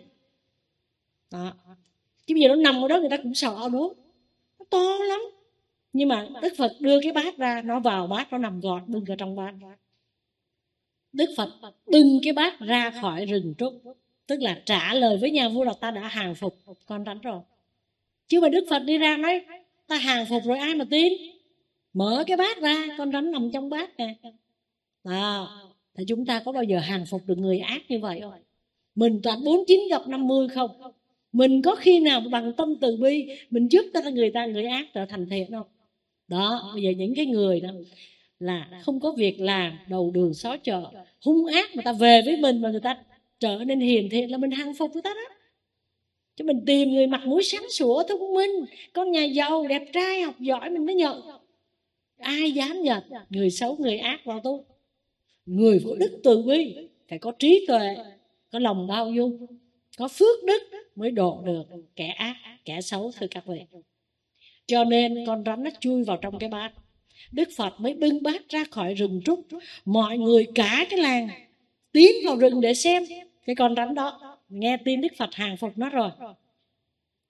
Đó. Chứ bây giờ nó nằm ở đó người ta cũng sợ đó. Nó to lắm. Nhưng mà Đức Phật đưa cái bát ra, nó vào bát, nó nằm gọt bưng ở trong bát. Đức Phật bưng cái bát ra khỏi rừng trúc, tức là trả lời với nhà vua là ta đã hàng phục con rắn rồi. Chứ mà Đức Phật đi ra nói ta hàng phục rồi ai mà tin. Mở cái bát ra, con rắn nằm trong bát nè. Thì chúng ta có bao giờ hàng phục được người ác như vậy không? Mình toàn 49 gặp 50 không? Mình có khi nào bằng tâm từ bi mình giúp người ác trở thành thiện không? Đó, bây giờ những cái người đó là không có việc làm, đầu đường xó chợ, hung ác mà ta về với mình mà người ta trở nên hiền thiện là mình hàng phục người ta đó. Chứ mình tìm người mặt mũi sáng sủa, thông minh, con nhà giàu, đẹp trai, học giỏi mình mới nhận. Ai dám nhận người xấu, người ác vào tu? Người có đức từ bi phải có trí tuệ, có lòng bao dung, có phước đức mới độ được kẻ ác, kẻ xấu, thưa các vị. Cho nên con rắn nó chui vào trong cái bát. Đức Phật mới bưng bát ra khỏi rừng trúc. Mọi người cả cái làng tiến vào rừng để xem cái con rắn đó. Nghe tin Đức Phật hàng phục nó rồi.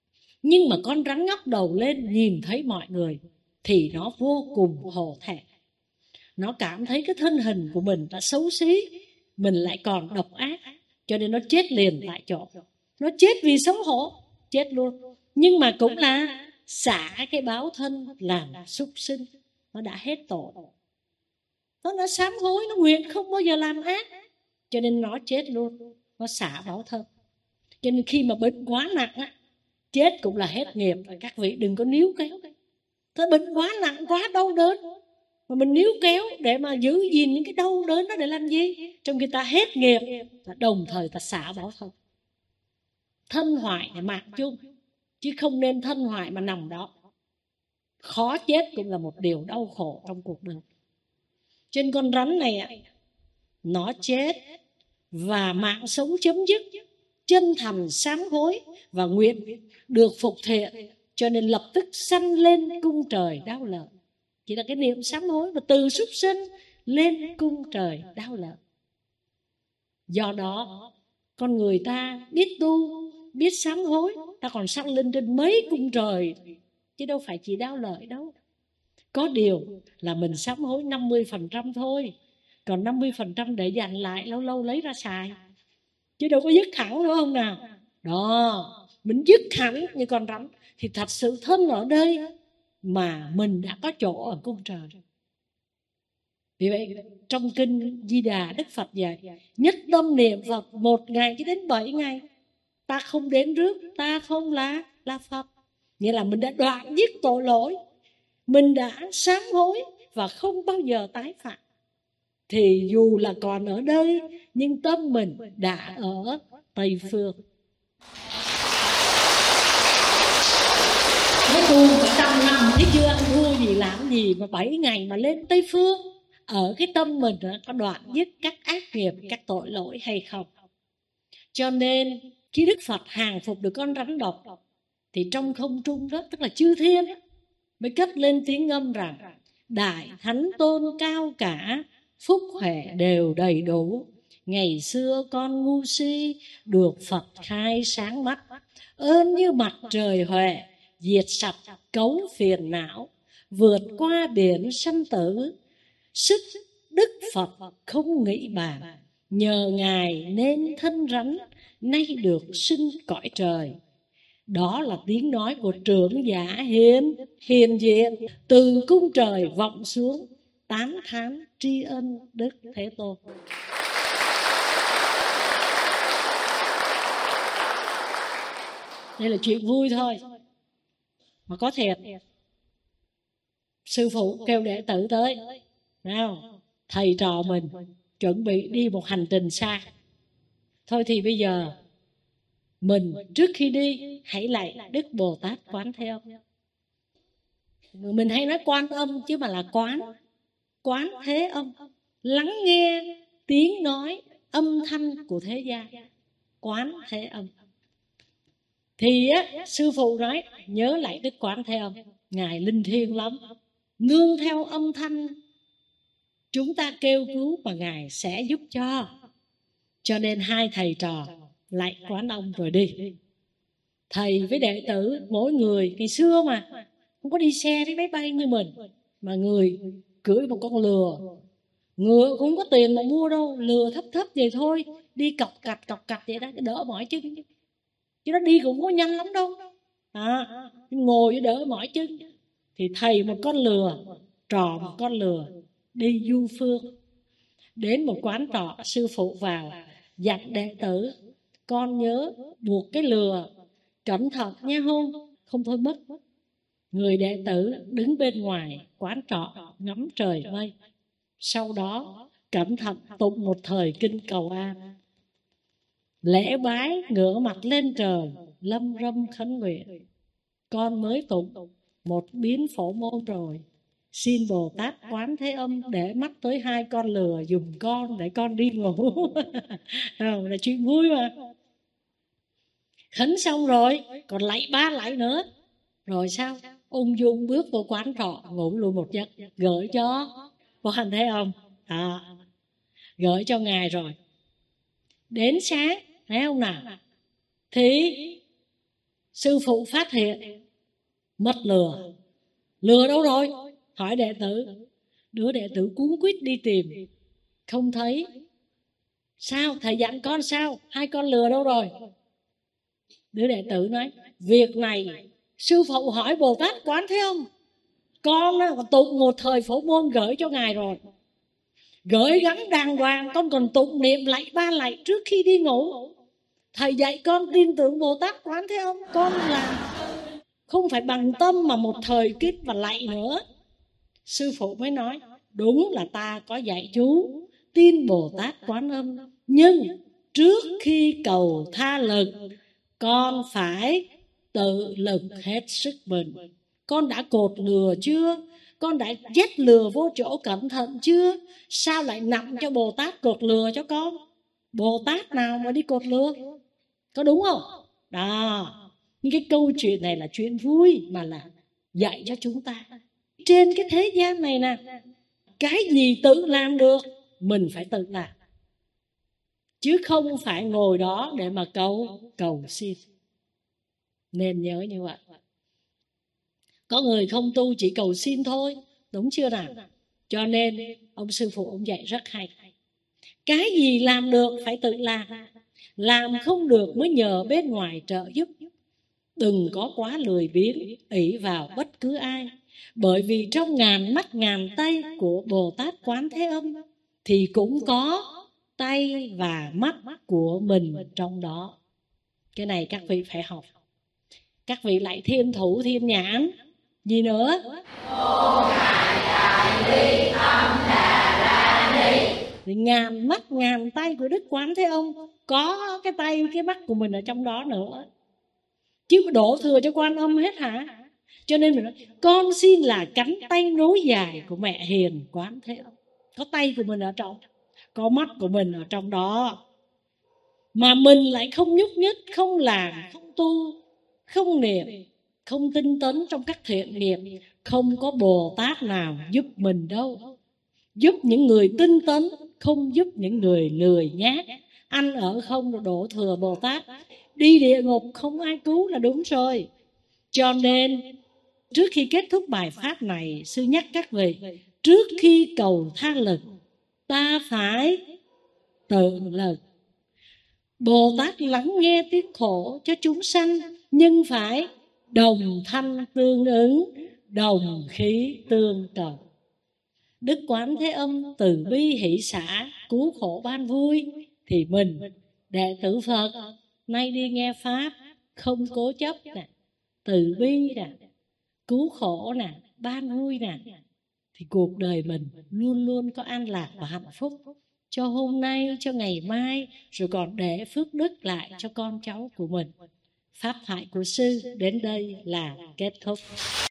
Nhưng mà con rắn ngóc đầu lên nhìn thấy mọi người thì nó vô cùng hổ thẹn. Nó cảm thấy cái thân hình của mình đã xấu xí, mình lại còn độc ác, cho nên nó chết liền tại chỗ. Nó chết vì xấu hổ, chết luôn. Nhưng mà cũng là xả cái báo thân làm súc sinh. Nó đã hết tội. Nó đã sám hối, nó nguyện không bao giờ làm ác, cho nên nó chết luôn. Nó xả báo thân. Cho nên khi mà bệnh quá nặng á, chết cũng là hết nghiệp. Các vị đừng có níu kéo. Cái bệnh quá nặng, quá đau đớn mà mình níu kéo để mà giữ gìn những cái đau đớn đó để làm gì? Trong khi ta hết nghiệp, ta đồng thời ta xả báo thân. Thân hoại là mạng chung, chứ không nên thân hoại mà nằm đó. Khó chết cũng là một điều đau khổ trong cuộc đời. Trên con rắn này, nó chết và mạng sống chấm dứt, chân thành sám hối và nguyện được phục thiện, cho nên lập tức sanh lên cung trời đau lợi. Chỉ là cái niệm sám hối và từ súc sinh lên cung trời đau lợi. Do đó con người ta biết tu, biết sám hối, ta còn sanh lên trên mấy cung trời, chứ đâu phải chỉ đau lợi đâu. Có điều là mình sám hối 50% thôi, còn 50% để dành lại lâu lâu lấy ra xài, chứ đâu có dứt hẳn đúng không nào? Đó, mình dứt hẳn như con rắn thì thật sự thân ở đây mà mình đã có chỗ ở cung trời. Vì vậy trong kinh Di Đà, Đức Phật dạy nhất tâm niệm Phật 1 ngày cho đến 7 ngày. Ta không đến rước, ta không là Phật. Nghĩa là mình đã đoạn dứt tội lỗi, mình đã sám hối và không bao giờ tái phạm. Thì dù là còn ở đây, nhưng tâm mình đã ở Tây Phương. Nó tu cả 100 năm thấy chưa ăn thua gì, làm gì mà 7 ngày mà lên Tây Phương. Ở cái tâm mình có đoạn dứt các ác nghiệp, các tội lỗi hay không. Cho nên khi Đức Phật hàng phục được con rắn độc, thì trong không trung đó, tức là chư thiên mới cất lên tiếng ngâm rằng: Đại Thánh Tôn cao cả, phúc huệ đều đầy đủ. Ngày xưa con ngu si được Phật khai sáng mắt, ơn như mặt trời huệ diệt sạch cấu phiền não, vượt qua biển sanh tử, sức Đức Phật không nghĩ bàn. Nhờ Ngài nên thân rắn, nay được sinh cõi trời. Đó là tiếng nói của trưởng giả hiền diện từ cung trời vọng xuống, tán thán tri ân Đức Thế Tôn. Đây là chuyện vui thôi, mà có thiệt. Sư phụ kêu đệ tử tới, nào, thầy trò mình chuẩn bị đi một hành trình xa. Thôi thì bây giờ mình trước khi đi hãy lạy Đức Bồ Tát Quán Thế Âm. Mình hay nói Quan Âm chứ mà là Quán Thế Âm. Lắng nghe tiếng nói âm thanh của thế gian, Quán Thế Âm. Thì sư phụ nói nhớ lại Đức Quán Thế Âm, Ngài linh thiêng lắm, nương theo âm thanh chúng ta kêu cứu mà Ngài sẽ giúp cho. Cho nên hai thầy trò lại Quán Âm rồi đi. Thầy với đệ tử mỗi người, ngày xưa mà không có đi xe với máy bay như mình, mà người cưỡi một con lừa. Ngựa cũng có tiền mà mua đâu, lừa thấp thấp vậy thôi, đi cọc cạch vậy đó, đỡ mỏi chân. Chứ nó đi cũng có nhanh lắm đâu, ngồi đỡ mỏi chân. Thì thầy một con lừa, trò một con lừa, đi du phương. Đến một quán trọ, sư phụ vào dặn đệ tử: con nhớ buộc cái lừa cẩn thận nha, không thôi mất. Người đệ tử đứng bên ngoài quán trọ ngắm trời mây. Sau đó cẩn thận tụng một thời kinh cầu an, lễ bái ngửa mặt lên trời, lâm râm khấn nguyện: con mới tụng một biến phổ môn rồi, xin Bồ Tát Quán Thế Âm để mắt tới hai con lừa dùm con để con đi ngủ. Là chuyện vui mà. Khấn xong rồi còn lạy 3 lạy nữa, rồi sao? Ung dung bước vào quán trọ, ngủ luôn một giấc, gửi cho Quán Thế Âm, gửi cho Ngài. Rồi đến sáng, thấy không nào, thì Sư phụ phát hiện mất lừa. Lừa đâu rồi? Hỏi đệ tử. Đứa đệ tử cuống quýt đi tìm, không thấy. Sao? Thầy dặn con sao? Hai con lừa đâu rồi? Đứa đệ tử nói, việc này sư phụ hỏi Bồ Tát Quán Thế Âm. Con tụng một thời Phổ Môn gửi cho ngài rồi, gửi gắm đàng hoàng. Con còn tụng niệm lạy 3 lạy trước khi đi ngủ. Thầy dạy con tin tưởng Bồ Tát Quán Thế Âm, con làm không phải bằng tâm mà một thời kiếp và lạy nữa. Sư phụ mới nói, đúng là ta có dạy chú tin Bồ Tát Quán Âm, nhưng trước khi cầu tha lực, con phải tự lực hết sức mình. Con đã cột lừa chưa? Con đã dắt lừa vô chỗ cẩn thận chưa? Sao lại nặng cho Bồ Tát cột lừa cho con? Bồ Tát nào mà đi cột lừa? Có đúng không? Đó, những cái câu chuyện này là chuyện vui mà là dạy cho chúng ta. Trên cái thế gian này nè, cái gì tự làm được mình phải tự làm, chứ không phải ngồi đó để mà cầu xin. Nên nhớ như vậy. Có người không tu chỉ cầu xin thôi, đúng chưa nào? Cho nên ông sư phụ ông dạy rất hay. Cái gì làm được phải tự làm không được mới nhờ bên ngoài trợ giúp. Đừng có quá lười biếng ỷ vào bất cứ ai, bởi vì trong ngàn mắt ngàn tay của Bồ Tát Quán Thế Âm thì cũng có tay và mắt của mình trong đó. Cái này các vị phải học. Các vị lại thiên thủ thiên nhãn. Gì nữa? Thì ngàn mắt ngàn tay của Đức Quán Thế Âm có cái tay cái mắt của mình ở trong đó nữa, chứ đổ thừa cho Quan Âm hết hả? Cho nên mình nói, con xin là cánh tay nối dài của mẹ hiền Quán Thế Âm. Có tay của mình ở trong, có mắt của mình ở trong đó, mà mình lại không nhúc nhích, không làm, không tu, không niệm, không tinh tấn trong các thiện nghiệp. Không có Bồ Tát nào giúp mình đâu. Giúp những người tinh tấn, không giúp những người lười nhác. Ăn ở không đổ thừa Bồ Tát, đi địa ngục không ai cứu là đúng rồi. Cho nên trước khi kết thúc bài pháp này, sư nhắc các vị, trước khi cầu tha lực, ta phải tự lực. Bồ Tát lắng nghe tiếng khổ cho chúng sanh, nhưng phải đồng thanh tương ứng, đồng khí tương cầu. Đức Quán Thế Âm từ bi hỷ xả, cứu khổ ban vui. Thì mình đệ tử Phật nay đi nghe pháp, không cố chấp nè, từ bi nè, cứu khổ nè, ban vui nè, thì cuộc đời mình luôn luôn có an lạc và hạnh phúc, cho hôm nay, cho ngày mai, rồi còn để phước đức lại cho con cháu của mình. Pháp thoại của sư đến đây là kết thúc.